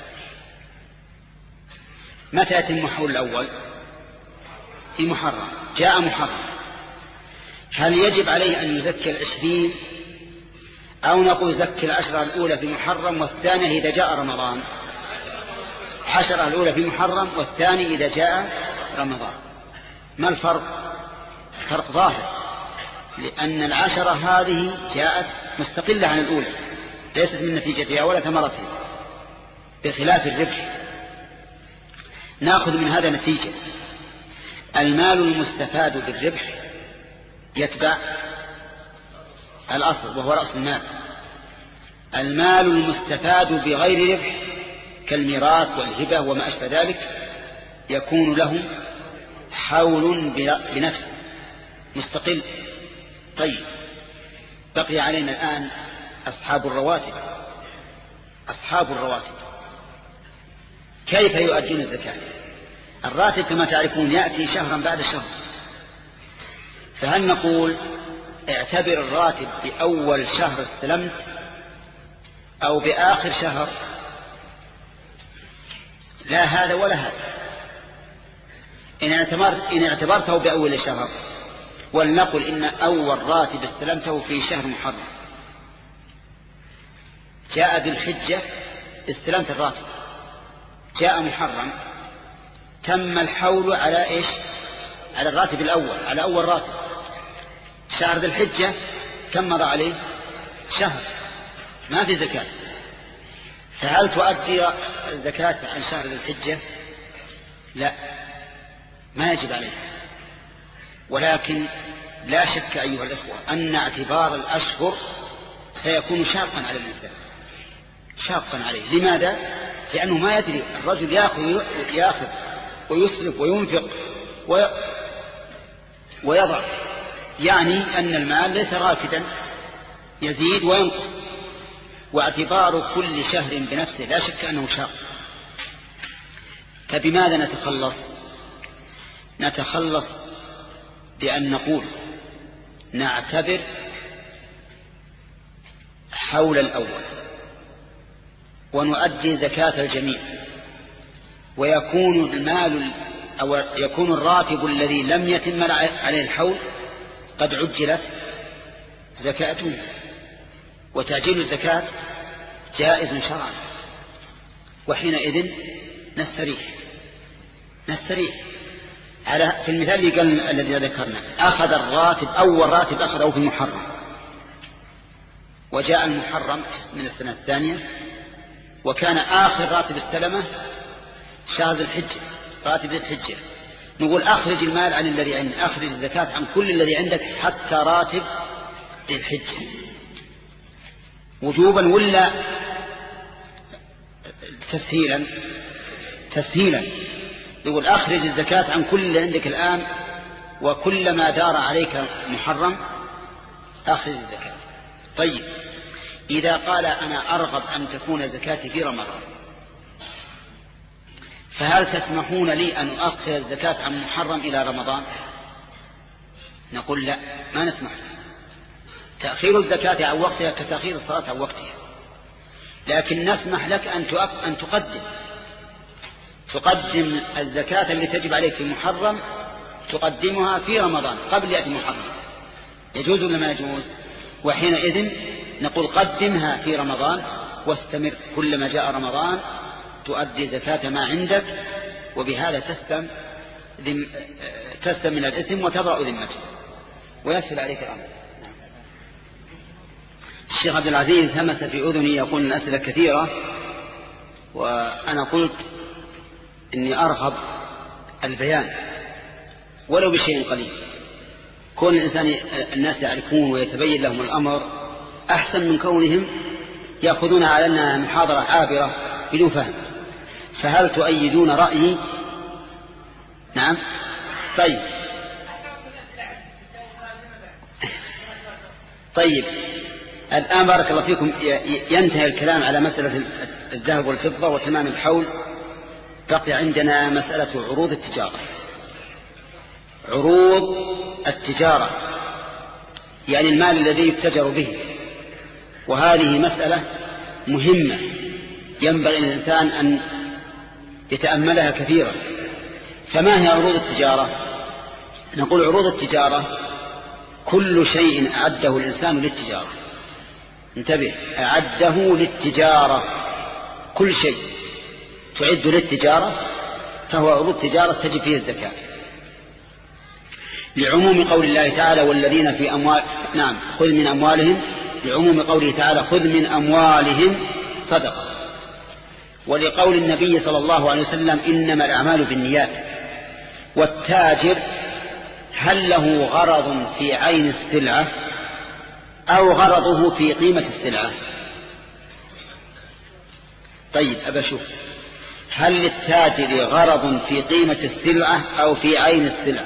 متى يتم حول الأول؟ في محرم، جاء محرم. هل يجب عليه أن يزكي العشرين، أو نقول يزكي العشرة الأولى في محرم والثانية إذا جاء رمضان؟ عشرة الأولى في محرم والثاني إذا جاء رمضان. ما الفرق؟ فرق ظاهر، لأن العشرة هذه جاءت مستقلة عن الأولى، ليست من نتيجتها ولا ثمرتها، بخلاف الربح. نأخذ من هذا نتيجة: المال المستفاد بالربح يتبع الأصل وهو رأس المال. المال المستفاد بغير ربح كالميراث والهبة وما أشبه ذلك يكون له حول بنفسه مستقل. طيب، بقي علينا الآن أصحاب الرواتب. أصحاب الرواتب كيف يؤدون الزكاة؟ الراتب كما تعرفون يأتي شهرا بعد شهر، فهل نقول اعتبر الراتب بأول شهر استلمت أو بآخر شهر؟ لا هذا ولا هذا. إن اعتبرت إن اعتبرته بأول شهر، ولنقل إن أول راتب استلمته في شهر محرم، جاء ذي الحجة استلمت الراتب، جاء محرم، تم الحول على إيش؟ على الراتب الأول، على أول راتب. شهر ذي الحجة كم مضى عليه؟ شهر، ما في زكاة. فهل تؤدي الزكاة عن شهر ذي الحجة؟ لا، ما يجب عليه. ولكن لا شك أيها الإخوة أن اعتبار الأشهر سيكون شاقا على الإنسان، شاقا عليه. لماذا؟ لأنه ما يدري. الرجل يأخذ, يأخذ ويصرف وينفق ويضع، يعني أن المال ليس راكدا، يزيد وينقص، واعتبار كل شهر بنفسه لا شك أنه شاق. فبماذا نتخلص؟ نتخلص بأن نقول نعتبر حول الأول ونؤدي زكاة الجميع، ويكون المال أو يكون الراتب الذي لم يتم عليه الحول قد عجلت زكاته، وتعجيل الزكاة جائز شرعا، وحينئذ نستريح نستريح على في المثال اللي قال الذي ذكرنا: أخذ الراتب أول راتب أخذه في المحرم، وجاء المحرم من السنة الثانية، وكان آخر راتب استلمه شهر ذي الحجة، راتب ذي الحجة. نقول أخرج المال عن الذي عندك، أخرج الزكاة عن كل الذي عندك حتى راتب ذي الحجة، وجوبا ولا تسهيلا؟ تسهيلا. يقول أخرج الزكاة عن كل اللي عندك الآن، وكل ما دار عليك محرم أخرج الزكاة. طيب إذا قال أنا أرغب أن تكون زكاتي في رمضان، فهل تسمحون لي أن أؤخر الزكاة عن محرم إلى رمضان؟ نقول لا، ما نسمح. تأخير الزكاة عن وقتها كتأخير الصلاة عن وقتها، لكن نسمح لك أن أن تقدم تقدم الزكاة التي تجب عليك في محرم، تقدمها في رمضان قبل يأتي محرم. يجوز ولا ما يجوز؟ وحينئذ نقول قدمها في رمضان واستمر، كلما جاء رمضان تؤدي زكاة ما عندك، وبهذا تسلم تسلم من الإثم وتبرأ ذمته ويسهل عليك الأمر. الشيخ عبد العزيز همس في أذني يقول الأسئلة كثيرة، وأنا قلت إني أرغب البيان ولو بشيء قليل. كون الإنسان الناس يعرفون ويتبين لهم الأمر أحسن من كونهم يأخذون على أنها محاضرة عابرة بدون فهم. فهل تؤيدون رأيي؟ نعم. طيب طيب الآن بارك الله فيكم ينتهي الكلام على مسألة الذهب والفضة وتمام الحول. بقي عندنا مسألة عروض التجارة. عروض التجارة يعني المال الذي يتجر به، وهذه مسألة مهمة ينبغي الإنسان أن يتأملها كثيرا. فما هي عروض التجارة؟ نقول عروض التجارة كل شيء أعده الإنسان للتجارة. انتبه، أعده للتجارة، كل شيء تعد للتجارة فهو عروض تجارة تجب فيه الزكاة، لعموم قول الله تعالى والذين في أموال نعم خذ من أموالهم، لعموم قوله تعالى خذ من أموالهم صدقة، ولقول النبي صلى الله عليه وسلم إنما الأعمال بالنيات. والتاجر هل له غرض في عين السلعة أو غرضه في قيمة السلعة؟ طيب أبا شوف، هل للتاجر غرض في قيمة السلعة أو في عين السلعة؟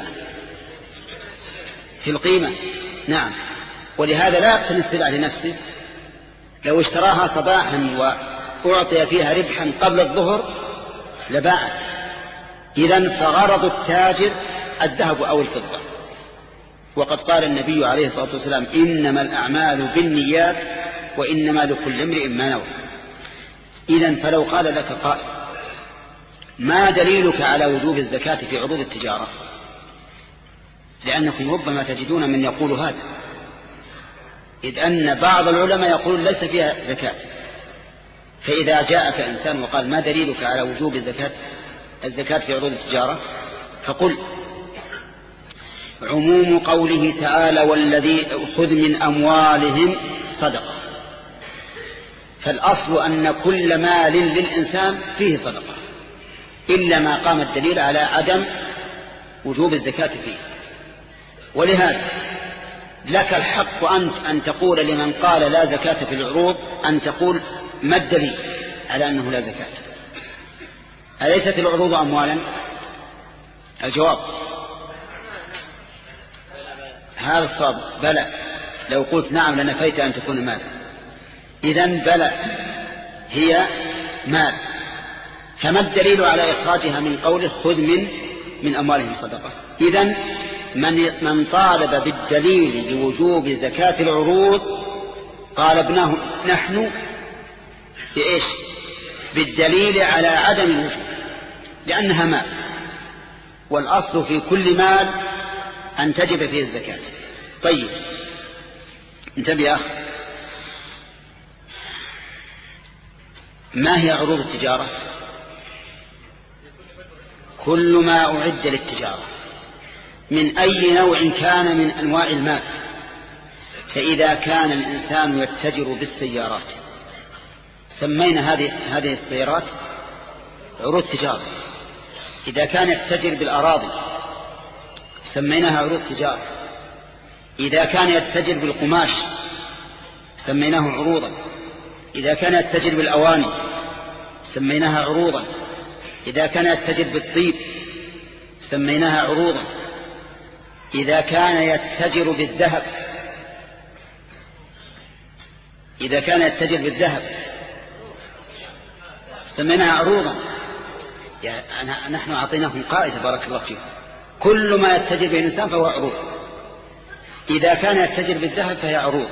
في القيمة، نعم. ولهذا لا يقتني السلعة لنفسه، لو اشتراها صباحا وأعطي فيها ربحا قبل الظهر لباعت. إذن فغرض التاجر الذهب أو الفضة. وقد قال النبي عليه الصلاة والسلام إنما الأعمال بالنيات وإنما لكل امرئ ما نوى. إذن فلو قال لك قائل ما دليلك على وجوب الزكاة في عروض التجارة؟ لأنكم ربما تجدون من يقول هذا، إذ أن بعض العلماء يقول ليس فيها زكاة. فإذا جاءك إنسان وقال ما دليلك على وجوب الزكاة الزكاة في عروض التجارة فقل عموم قوله تعالى والذي خذ من أموالهم صدقة، فالأصل أن كل مال للإنسان فيه صدقة إلا ما قام الدليل على عدم وجوب الزكاة فيه. ولهذا لك الحق أنت أن تقول لمن قال لا زكاة في العروض أن تقول ما الدليل على أنه لا زكاة؟ أليست العروض أموالا؟ الجواب هذا الصواب بلى. لو قلت نعم لنفيت أن تكون مال. إذن بلى هي مال. فما الدليل على إخراجها من قوله خذ من من أموالهم صدقة؟ إذن من من طالب بالدليل لوجوب زكاة العروض طالبناه نحن بإيش؟ بالدليل على عدم الوجوب، لأنها مال، والأصل في كل مال أن تجب فيه الزكاة. طيب انتبه يا أخي، ما هي عروض التجارة؟ كل ما أعد للتجارة من أي نوع كان من أنواع المال. فإذا كان الإنسان يتجر بالسيارات سمينا هذه هذه السيارات عروض تجارة. إذا كان يتجر بالأراضي سميناها عروض تجارة. إذا كان يتجر بالقماش سميناه عروضا. إذا كان يتجر بالأواني سميناها عروضا. إذا كان يتجر بالطيب سميناها عروضا. إذا كان يتجر بالذهب إذا كان يتجر بالذهب سميناها عروضا. يعني نحن أعطيناهم قاعدة بارك الله فيكم، كل ما يتجر به الإنسان فهو عروض. إذا كان يتجر بالذهب فهي عروض.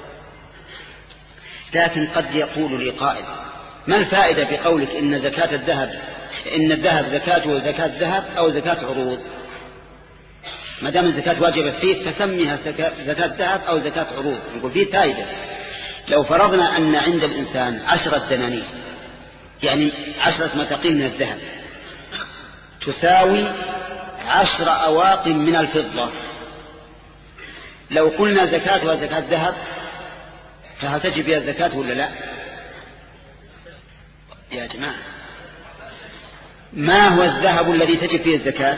لكن قد يقول لي قائل: ما الفائدة بقولك إن زكاة الذهب إن الذهب زكاته زكاة ذهب أو زكاة عروض؟ ما دام الزكاة واجبة فيه فسميها زكاة ذهب أو زكاة عروض. نقول فيه فائدة. لو فرضنا أن عند الإنسان عشرة دنانير، يعني عشرة متاقين من الذهب، تساوي عشر أواق من الفضة، لو قلنا زكاتها زكاة ذهب فهل تجب بها الزكاة ولا لا؟ يا جماعة، ما هو الذهب الذي تجب فيه الزكاة؟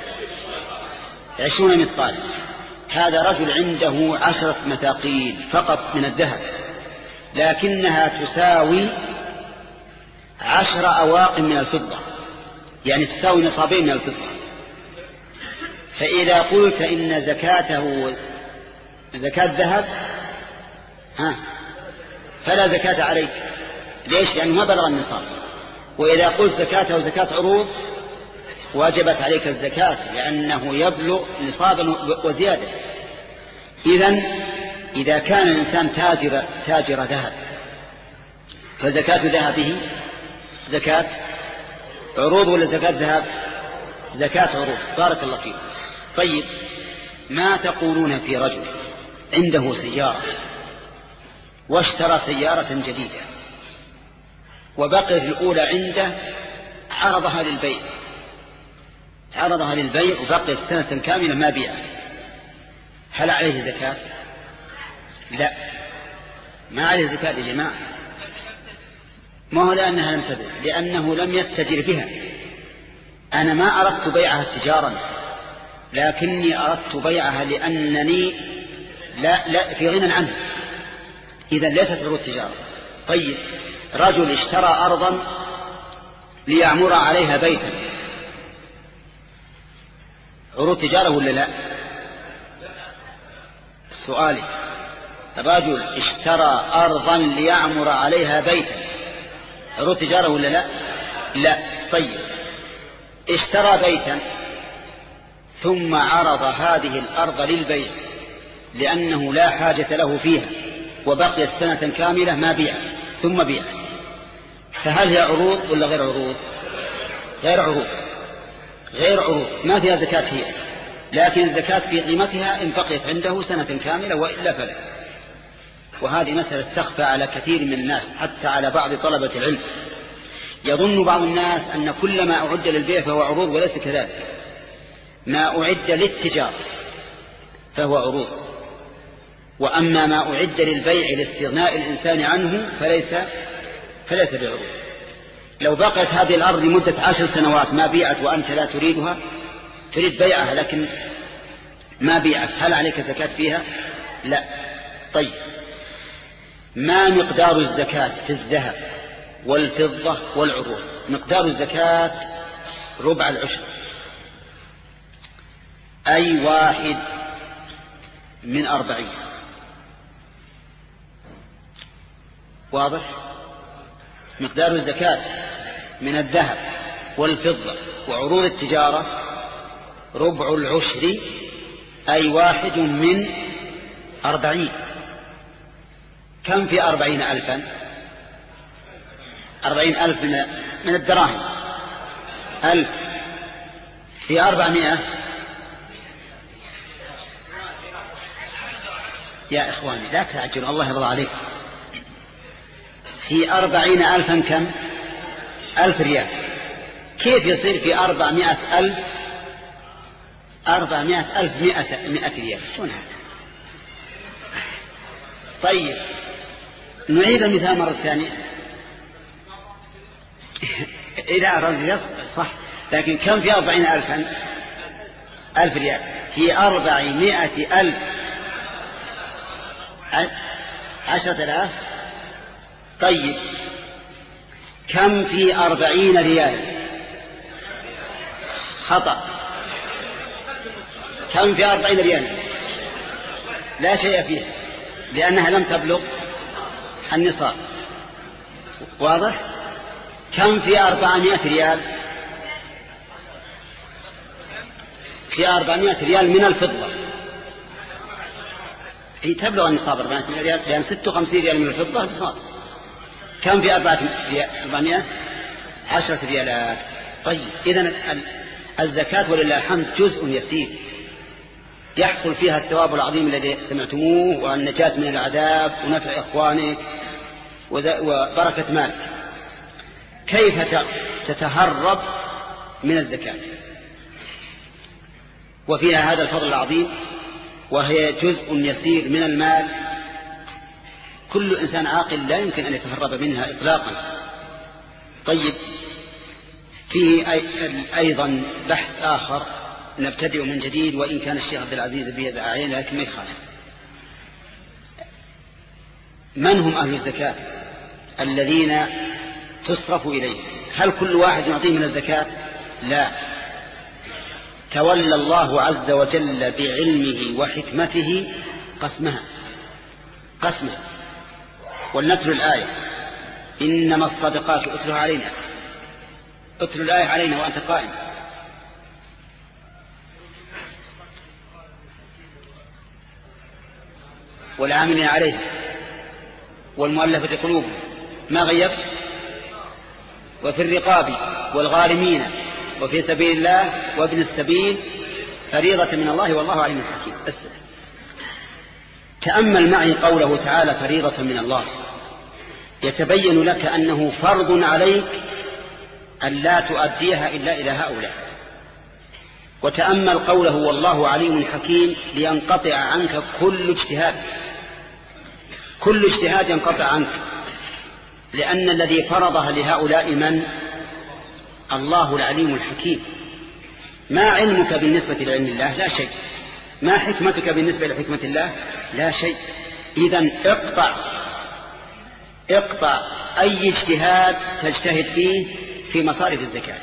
عشرون مثقال. هذا رجل عنده عشرة متاقين فقط من الذهب، لكنها تساوي عشر أواق من الفضة، يعني تساوي نصابين من الفضة. فإذا قلت إن زكاته زكاة ذهب ها فلا زكاة عليك. ليش؟ لأنه ما بلغ النصاب. وإذا قلت زكاته زكاة عروض واجبت عليك الزكاة لأنه يبلغ نصابا وزيادة. إذن إذا كان الإنسان تاجر تاجر ذهب فزكاة ذهبه زكاة عروض ولا زكاة ذهب؟ زكاة عروض. بارك الله فيكم. طيب، ما تقولون في رجل عنده سيارة واشترى سيارة جديدة وبقي الأولى عنده، عرضها للبيع عرضها للبيع وبقيت سنة كاملة ما بيعت، هل عليه زكاة؟ لا، ما عليه زكاة يا جماعة. ما هو لأنها لم تبيع، لأنه لم يتجر بها. أنا ما أردت بيعها تجارا، لكني أردت بيعها لأنني لا, لا في غنى عنه، إذا ليست عروض تجارة. طيب، رجل اشترى أرضا ليعمر عليها بيتا، عروض تجارة ولا لا؟ سؤالي، رجل اشترى أرضا ليعمر عليها بيتا، عروض تجارة ولا لا؟ لا. طيب، اشترى بيتا ثم عرض هذه الأرض للبيع لأنه لا حاجة له فيها وبقيت سنة كاملة ما بيعت ثم بيعت، فهل هي عروض ولا غير عروض؟ غير عروض غير عروض ما فيها زكاة هي، لكن الزكاة في قيمتها إن بقيت عنده سنة كاملة وإلا فلا. وهذه مسألة تخفى على كثير من الناس، حتى على بعض طلبة العلم. يظن بعض الناس أن كل ما أعد للبيع فهو عروض، وليس كذلك. ما أعد للتجارة فهو عروض، وأما ما أعد للبيع لاستغناء الإنسان عنه فليس فليس بعروض. لو بقيت هذه الأرض لمدة عشر سنوات ما بيعت وأنت لا تريدها، تريد بيعها لكن ما بيعت، هل عليك زكاة فيها؟ لا. طيب، ما مقدار الزكاة في الذهب والفضة والعروض؟ مقدار الزكاة ربع العشر، أي واحد من أربعين. واضح؟ مقدار الزكاة من الذهب والفضة وعروض التجارة ربع العشر، أي واحد من أربعين. كم في أربعين ألفا؟ أربعين ألف من, من الدراهم، ألف في أربعمائة. يا إخواني لا تعجلوا، الله يرضى عليكم. في أربعين ألفا كم؟ ألف ريال. كيف يصير في أربعمائة ألف أربعمائة ألف مئة, مئة ريال؟ شون هذا؟ طيب، نعيد المثال مرة ثانية. إذا رجل صح، لكن كم في أربعين ألفا؟ ألف ريال في أربعمائة ألف عشرة آلاف. طيب، كم في أربعين ريال؟ خطأ. كم في أربعين ريال؟ لا شيء فيها، لأنها لم تبلغ النصاب واضح. كم في أربعمائة ريال؟ في أربعمائة ريال من الفضة. هي تبلغ النصاب أربعمائة ريال، لأن ستة وخمسين ريال من الفضة نصاب. كم في أربعمائة؟ عشرة ريالات. طيب إذن الزكاة ولله الحمد جزء يسير يحصل فيها الثواب العظيم الذي سمعتموه، والنجاة من العذاب ونفع إخوانك وبركة مالك. كيف تتهرب من الزكاة وفيها هذا الفضل العظيم، وهي جزء يسير من المال؟ كل إنسان عاقل لا يمكن أن يتهرب منها إطلاقا. طيب فيه أيضا بحث آخر نبتدئ من جديد، وإن كان الشيخ عبد العزيز بيد أعين لكن ما يخالف. من هم أهل الزكاة الذين تصرف إليه؟ هل كل واحد يعطيه من الزكاة؟ لا. تولى الله عز وجل بعلمه وحكمته قسمها قسمها ولنتلو الآية. إنما الصدقات أتلها علينا، أتلو الآية علينا وأنت قائم. والعاملين عليها والمؤلفة قلوبهم ما غيبت، وفي الرقاب والغارمين وفي سبيل الله وابن السبيل فريضة من الله والله عليم حكيم. أسأل تأمل معي قوله تعالى فريضة من الله، يتبين لك أنه فرض عليك أن لا تؤديها إلا إلى هؤلاء. وتأمل قوله والله عليم حكيم لينقطع عنك كل اجتهاد، كل اجتهاد ينقطع عنك، لأن الذي فرضها لهؤلاء من؟ الله العليم الحكيم. ما علمك بالنسبة لعلم الله؟ لا شيء. ما حكمتك بالنسبة لحكمة الله؟ لا شيء. إذن اقطع اقطع أي اجتهاد تجتهد فيه في مصارف الزكاة.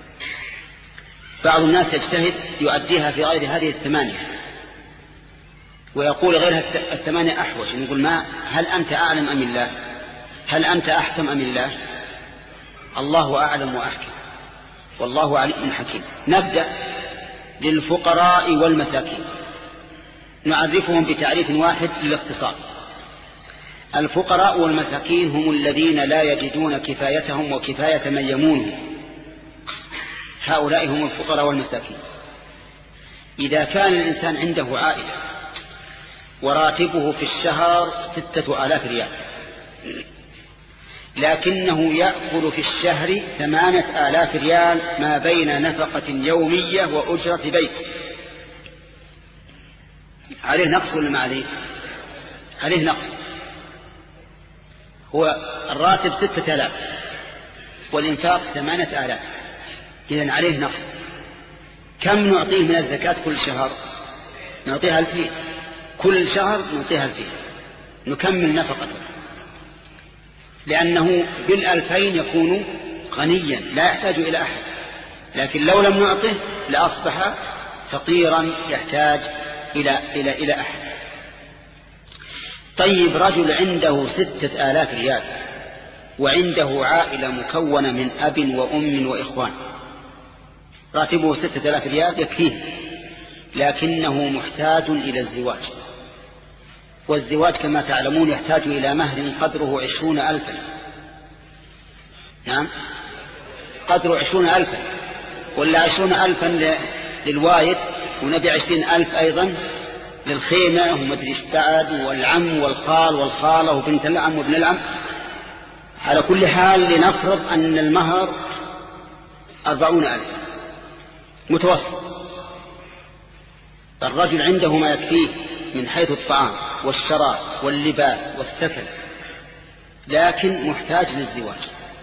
بعض الناس يجتهد يؤديها في غير هذه الثمانية ويقول غيرها الثمانية أحوج. نقول ما هل أنت أعلم أم الله؟ هل أنت أحكم أم الله؟ الله أعلم وأحكم والله عليم حكيم. نبدأ للفقراء والمساكين، نعرفهم بتعريف واحد للاختصار. الفقراء والمساكين هم الذين لا يجدون كفايتهم وكفاية من يمونهم، هؤلاء هم الفقراء والمساكين. إذا كان الإنسان عنده عائلة وراتبه في الشهر ستة آلاف ريال، لكنه يأكل في الشهر ثمانية آلاف ريال ما بين نفقة يومية وأجرة بيت، عليه نقص ولا ما عليه؟ عليه نقص. هو الراتب ستة آلاف والإنفاق ثمانية آلاف، إذن عليه نقص. كم نعطيه من الزكاة كل شهر؟ نعطيها ألفين كل شهر، نعطيها ألفين نكمل نفقته، لأنه بالألفين يكون غنيا لا يحتاج إلى أحد. لكن لو لم نعطه لأصبح فقيرا يحتاج إلى, إلى, إلى أحد. طيب رجل عنده ستة آلاف ريال وعنده عائلة مكونة من أب وأم وإخوان، راتبه ستة آلاف ريال يكفيه، لكنه محتاج إلى الزواج، والزواج كما تعلمون يحتاج إلى مهر قدره عشرون ألفا. نعم قدره عشرون ألفا، ولا عشرون ألفا للوايد، ونبي عشرين ألف أيضا للخيمة ومدري بعد، والعم والخال والخالة وبنت العم وابن العم. على كل حال لنفرض أن المهر أربعون ألف متوسط، الرجل عنده ما يكفيه من حيث الطعام والشراب واللباس والسكن، لكن محتاج للزواج.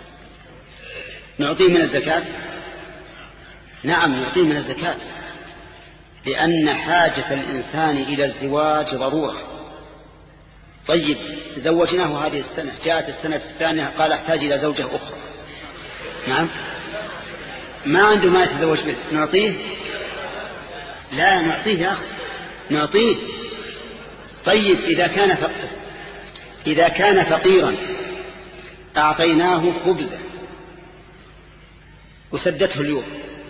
نعطيه من الزكاة؟ نعم نعطيه من الزكاة، لأن حاجة الإنسان إلى الزواج ضرورة. طيب زوجناه هذه السنة، جاءت السنة الثانية قال احتاج إلى زوجة أخرى، نعم ما عنده ما يتزوج به، نعطيه؟ لا نعطيه يا أخي، نعطيه. طيب إذا كان فقط إذا كان فقيرا أعطيناه خبزة وسدته اليوم،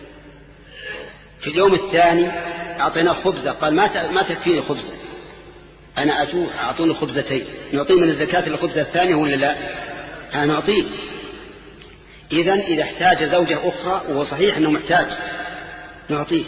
في اليوم الثاني أعطيناه خبزة قال ما ما تكفيني خبزة، أنا أجوع، أعطوني خبزتين، نعطيه من الزكاة الخبزة الثانية ولا لا؟ أنا نعطيه. إذن إذا احتاج زوجة أخرى وهو صحيح أنه محتاج نعطيه.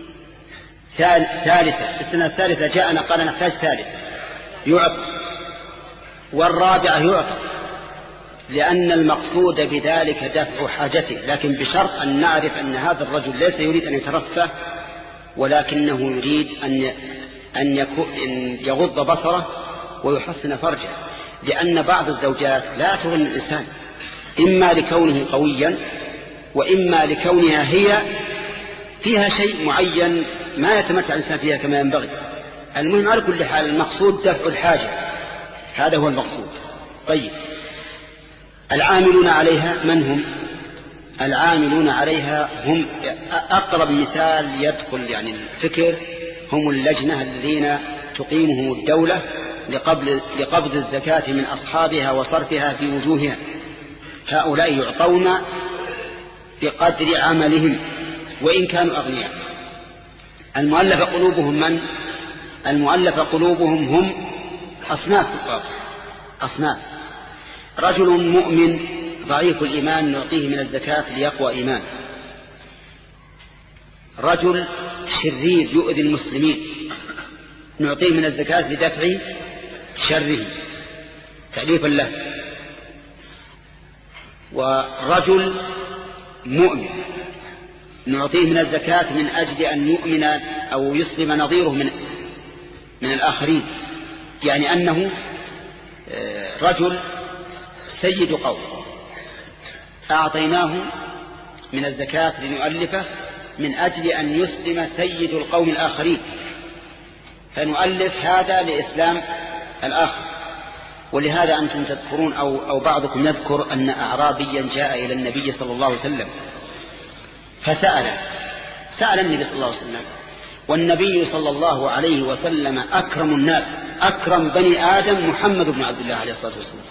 ثالثة، السنة الثالثة جاءنا قال نحتاج ثالثة يعطى، والرابعة يعطى، لأن المقصود بذلك دفع حاجته، لكن بشرط أن نعرف أن هذا الرجل ليس يريد أن يترفه، ولكنه يريد أن أن يغض بصره ويحسن فرجه، لأن بعض الزوجات لا تغني الإنسان، إما لكونه قويا وإما لكونها هي فيها شيء معين ما يتمتع الإنسان فيها كما ينبغي. المهم على كل حال المقصود دفع الحاجة، هذا هو المقصود. طيب، العاملون عليها من هم؟ العاملون عليها هم أقرب مثال يدخل يعني الفكر، هم اللجنة الذين تقيمهم الدولة لقبل لقبض الزكاة من أصحابها وصرفها في وجوهها. هؤلاء يعطون بقدر عملهم وإن كانوا أغنياء. المؤلف قلوبهم من؟ المؤلف قلوبهم هم أصناف فقراء، أصناف. رجل مؤمن ضعيف الإيمان نعطيه من الزكاة ليقوى إيمان. رجل شرير يؤذي المسلمين نعطيه من الزكاة لدفع شره تأليفا له. ورجل مؤمن نعطيه من الزكاة من أجل أن يؤمن أو يسلم نظيره من من الآخرين، يعني أنه رجل سيد قوم أعطيناه من الزكاة لنؤلفه من أجل أن يسلم سيد القوم الآخرين، فنؤلف هذا لإسلام الآخر. ولهذا أنتم تذكرون أو, أو بعضكم يذكر أن أعرابيا جاء إلى النبي صلى الله عليه وسلم فسأل سأل النبي صلى الله عليه وسلم، والنبي صلى الله عليه وسلم أكرم الناس، أكرم بني آدم محمد بن عبد الله عليه الصلاة والسلام،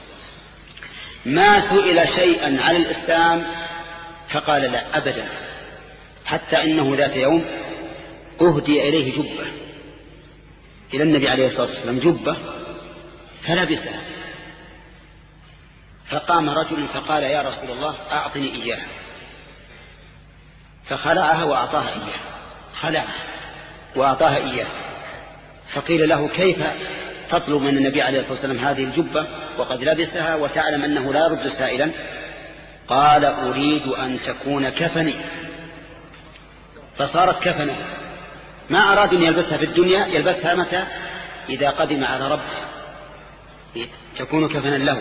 ما سئل شيئا على الإسلام فقال لا أبدا، حتى إنه ذات يوم أهدي إليه جبة إلى النبي عليه الصلاة والسلام، جبة فلبسها، فقام رجل فقال يا رسول الله أعطني إياها، فخلعها وأعطاها إياه، خلعها وأعطاها إياه. فقيل له كيف تطلب من النبي عليه الصلاة والسلام هذه الجبة وقد لبسها وتعلم أنه لا يرد سائلا؟ قال أريد أن تكون كفني، فصارت كفنا. ما أراد أن يلبسها في الدنيا، يلبسها متى؟ إذا قدم على ربه تكون كفنا له.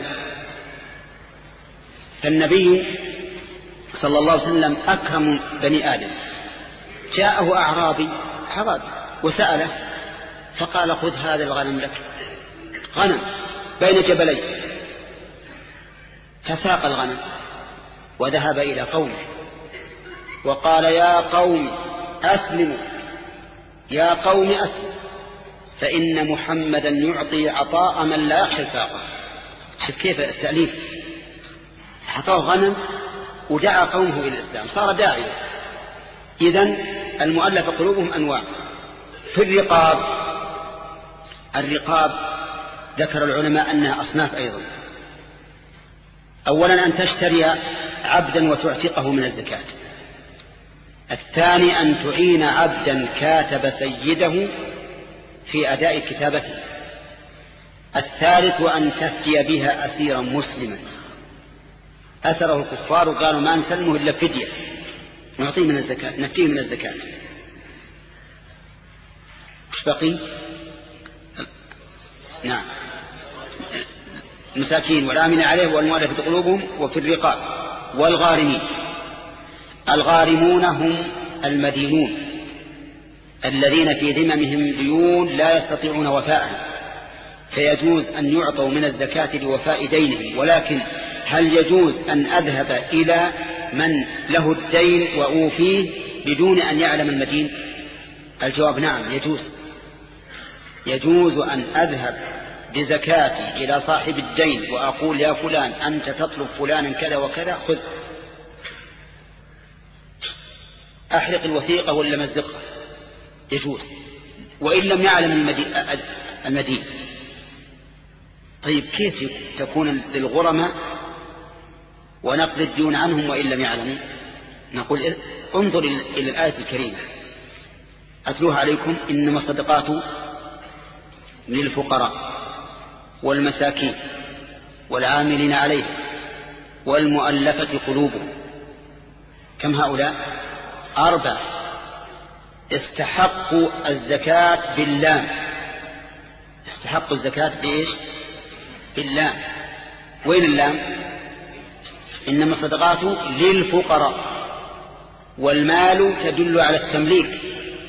فالنبي صلى الله عليه وسلم أكرم بني آدم. جاءه أعرابي حرابي وسأله فقال خذ هذا الغنم لك، غنم بين جبلين، فساق الغنم وذهب إلى قومه وقال يا قوم أسلموا، يا قوم أسلموا، فإن محمدا يعطي عطاء من لا يخشى الفاقة. شوف كيف التأليف، حطاه غنم ودعا قومه إلى الإسلام، صار داعية. إذن المؤلف قلوبهم أنواع. في الرقاب، الرقاب ذكر العلماء أنها أصناف أيضا. أولا أن تشتري عبدا وتعتقه من الزكاة. الثاني أن تعين عبدا كاتب سيده في أداء كتابته. الثالث أن تفتي بها أسيرا مسلما أسره الكفار وقالوا ما نسلمه إلا فدية، نعطيه من الزكاة، نفتيه من الزكاة. مش بقي؟ نعم، مساكين والآمن عليه والمؤلفة قلوبهم وفي الرقاب والغارمين. الغارمون هم المدينون الذين في ذممهم ديون لا يستطيعون وفاءها، فيجوز أن يعطوا من الزكاة لوفاء دينهم. ولكن هل يجوز أن أذهب إلى من له الدين وأوفيه بدون أن يعلم المدين؟ الجواب نعم، يجوز. يجوز أن أذهب بزكاتي إلى صاحب الدين وأقول يا فلان أنت تطلب فلانا كذا وكذا، خذ، أحرق الوثيقة ولا مزقها، يجوز، وإن لم يعلم المدين. طيب كيف تكون للغرماء ونقضي الديون عنهم وإن لم يعلموا؟ نقول انظر إلى الآية الكريمة أتلوها عليكم: إنما الصدقات للفقراء والمساكين والعاملين عليه والمؤلفة قلوبهم. كم هؤلاء؟ أربع. استحقوا الزكاة باللام، استحقوا الزكاة بإيش؟ باللام. وين اللام؟ إنما الصدقات للفقراء، والمال تدل على التمليك،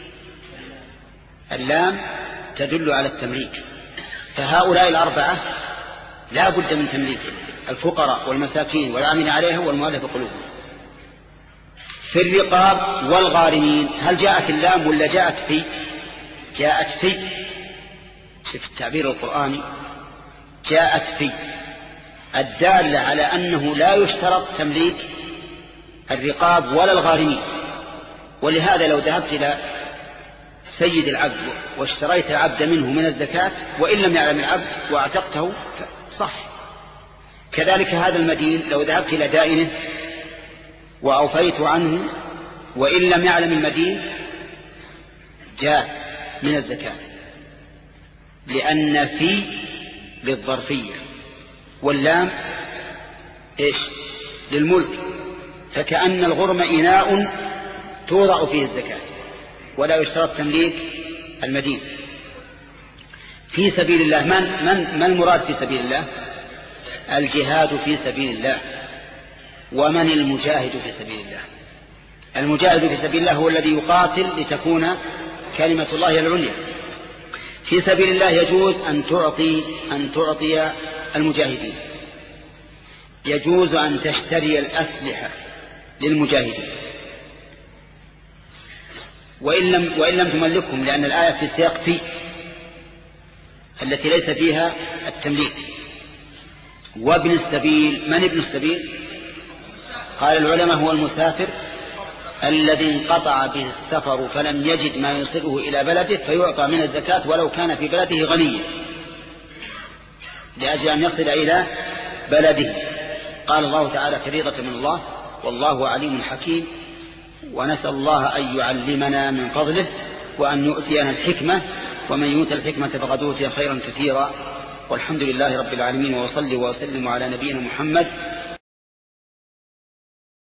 اللام تدل على التمليك، فهؤلاء الأربعة لا بد من تمليكهم: الفقراء والمساكين والعاملين عليها والمؤلفة قلوبهم. في الرقاب والغارمين هل جاءت اللام ولا جاءت في؟ جاءت في. شوف التعبير القرآني، جاءت في الدالة على أنه لا يشترط تمليك الرقاب ولا الغارمين. ولهذا لو ذهبت إلى سيد العبد واشتريت العبد منه من الزكاة وإن لم يعلم العبد واعتقته صح. كذلك هذا المدين لو ذهبت إلى دائنه وأوفيت عنه وإن لم يعلم المدين جاء من الزكاة، لأن في للظرفية واللام إيش؟ للملك، فكأن الغرم إناء توضع فيه الزكاة ولا يشترط تمليك المدين. في سبيل الله من من ما المراد في سبيل الله؟ الجهاد في سبيل الله. ومن المجاهد في سبيل الله؟ المجاهد في سبيل الله هو الذي يقاتل لتكون كلمة الله العليا. في سبيل الله يجوز أن تعطي أن تعطي المجاهدين، يجوز أن تشتري الأسلحة للمجاهدين وإن لم, وإن لم تملكهم، لأن الآية في سياق في التي ليس فيها التمليك. وابن السبيل، من ابن السبيل؟ قال العلماء هو المسافر الذي انقطع به السفر فلم يجد ما يوصله إلى بلده فيعطى من الزكاة ولو كان في بلده غنيا لأجل أن يصل إلى بلده. قال الله تعالى: فريضة من الله والله عليم حكيم. ونسأل الله أن يعلمنا من فضله وأن يؤتينا الحكمة، ومن يؤت الحكمة فقد أوتي خيرا كثيرا. والحمد لله رب العالمين، وصلي وسلم على نبينا محمد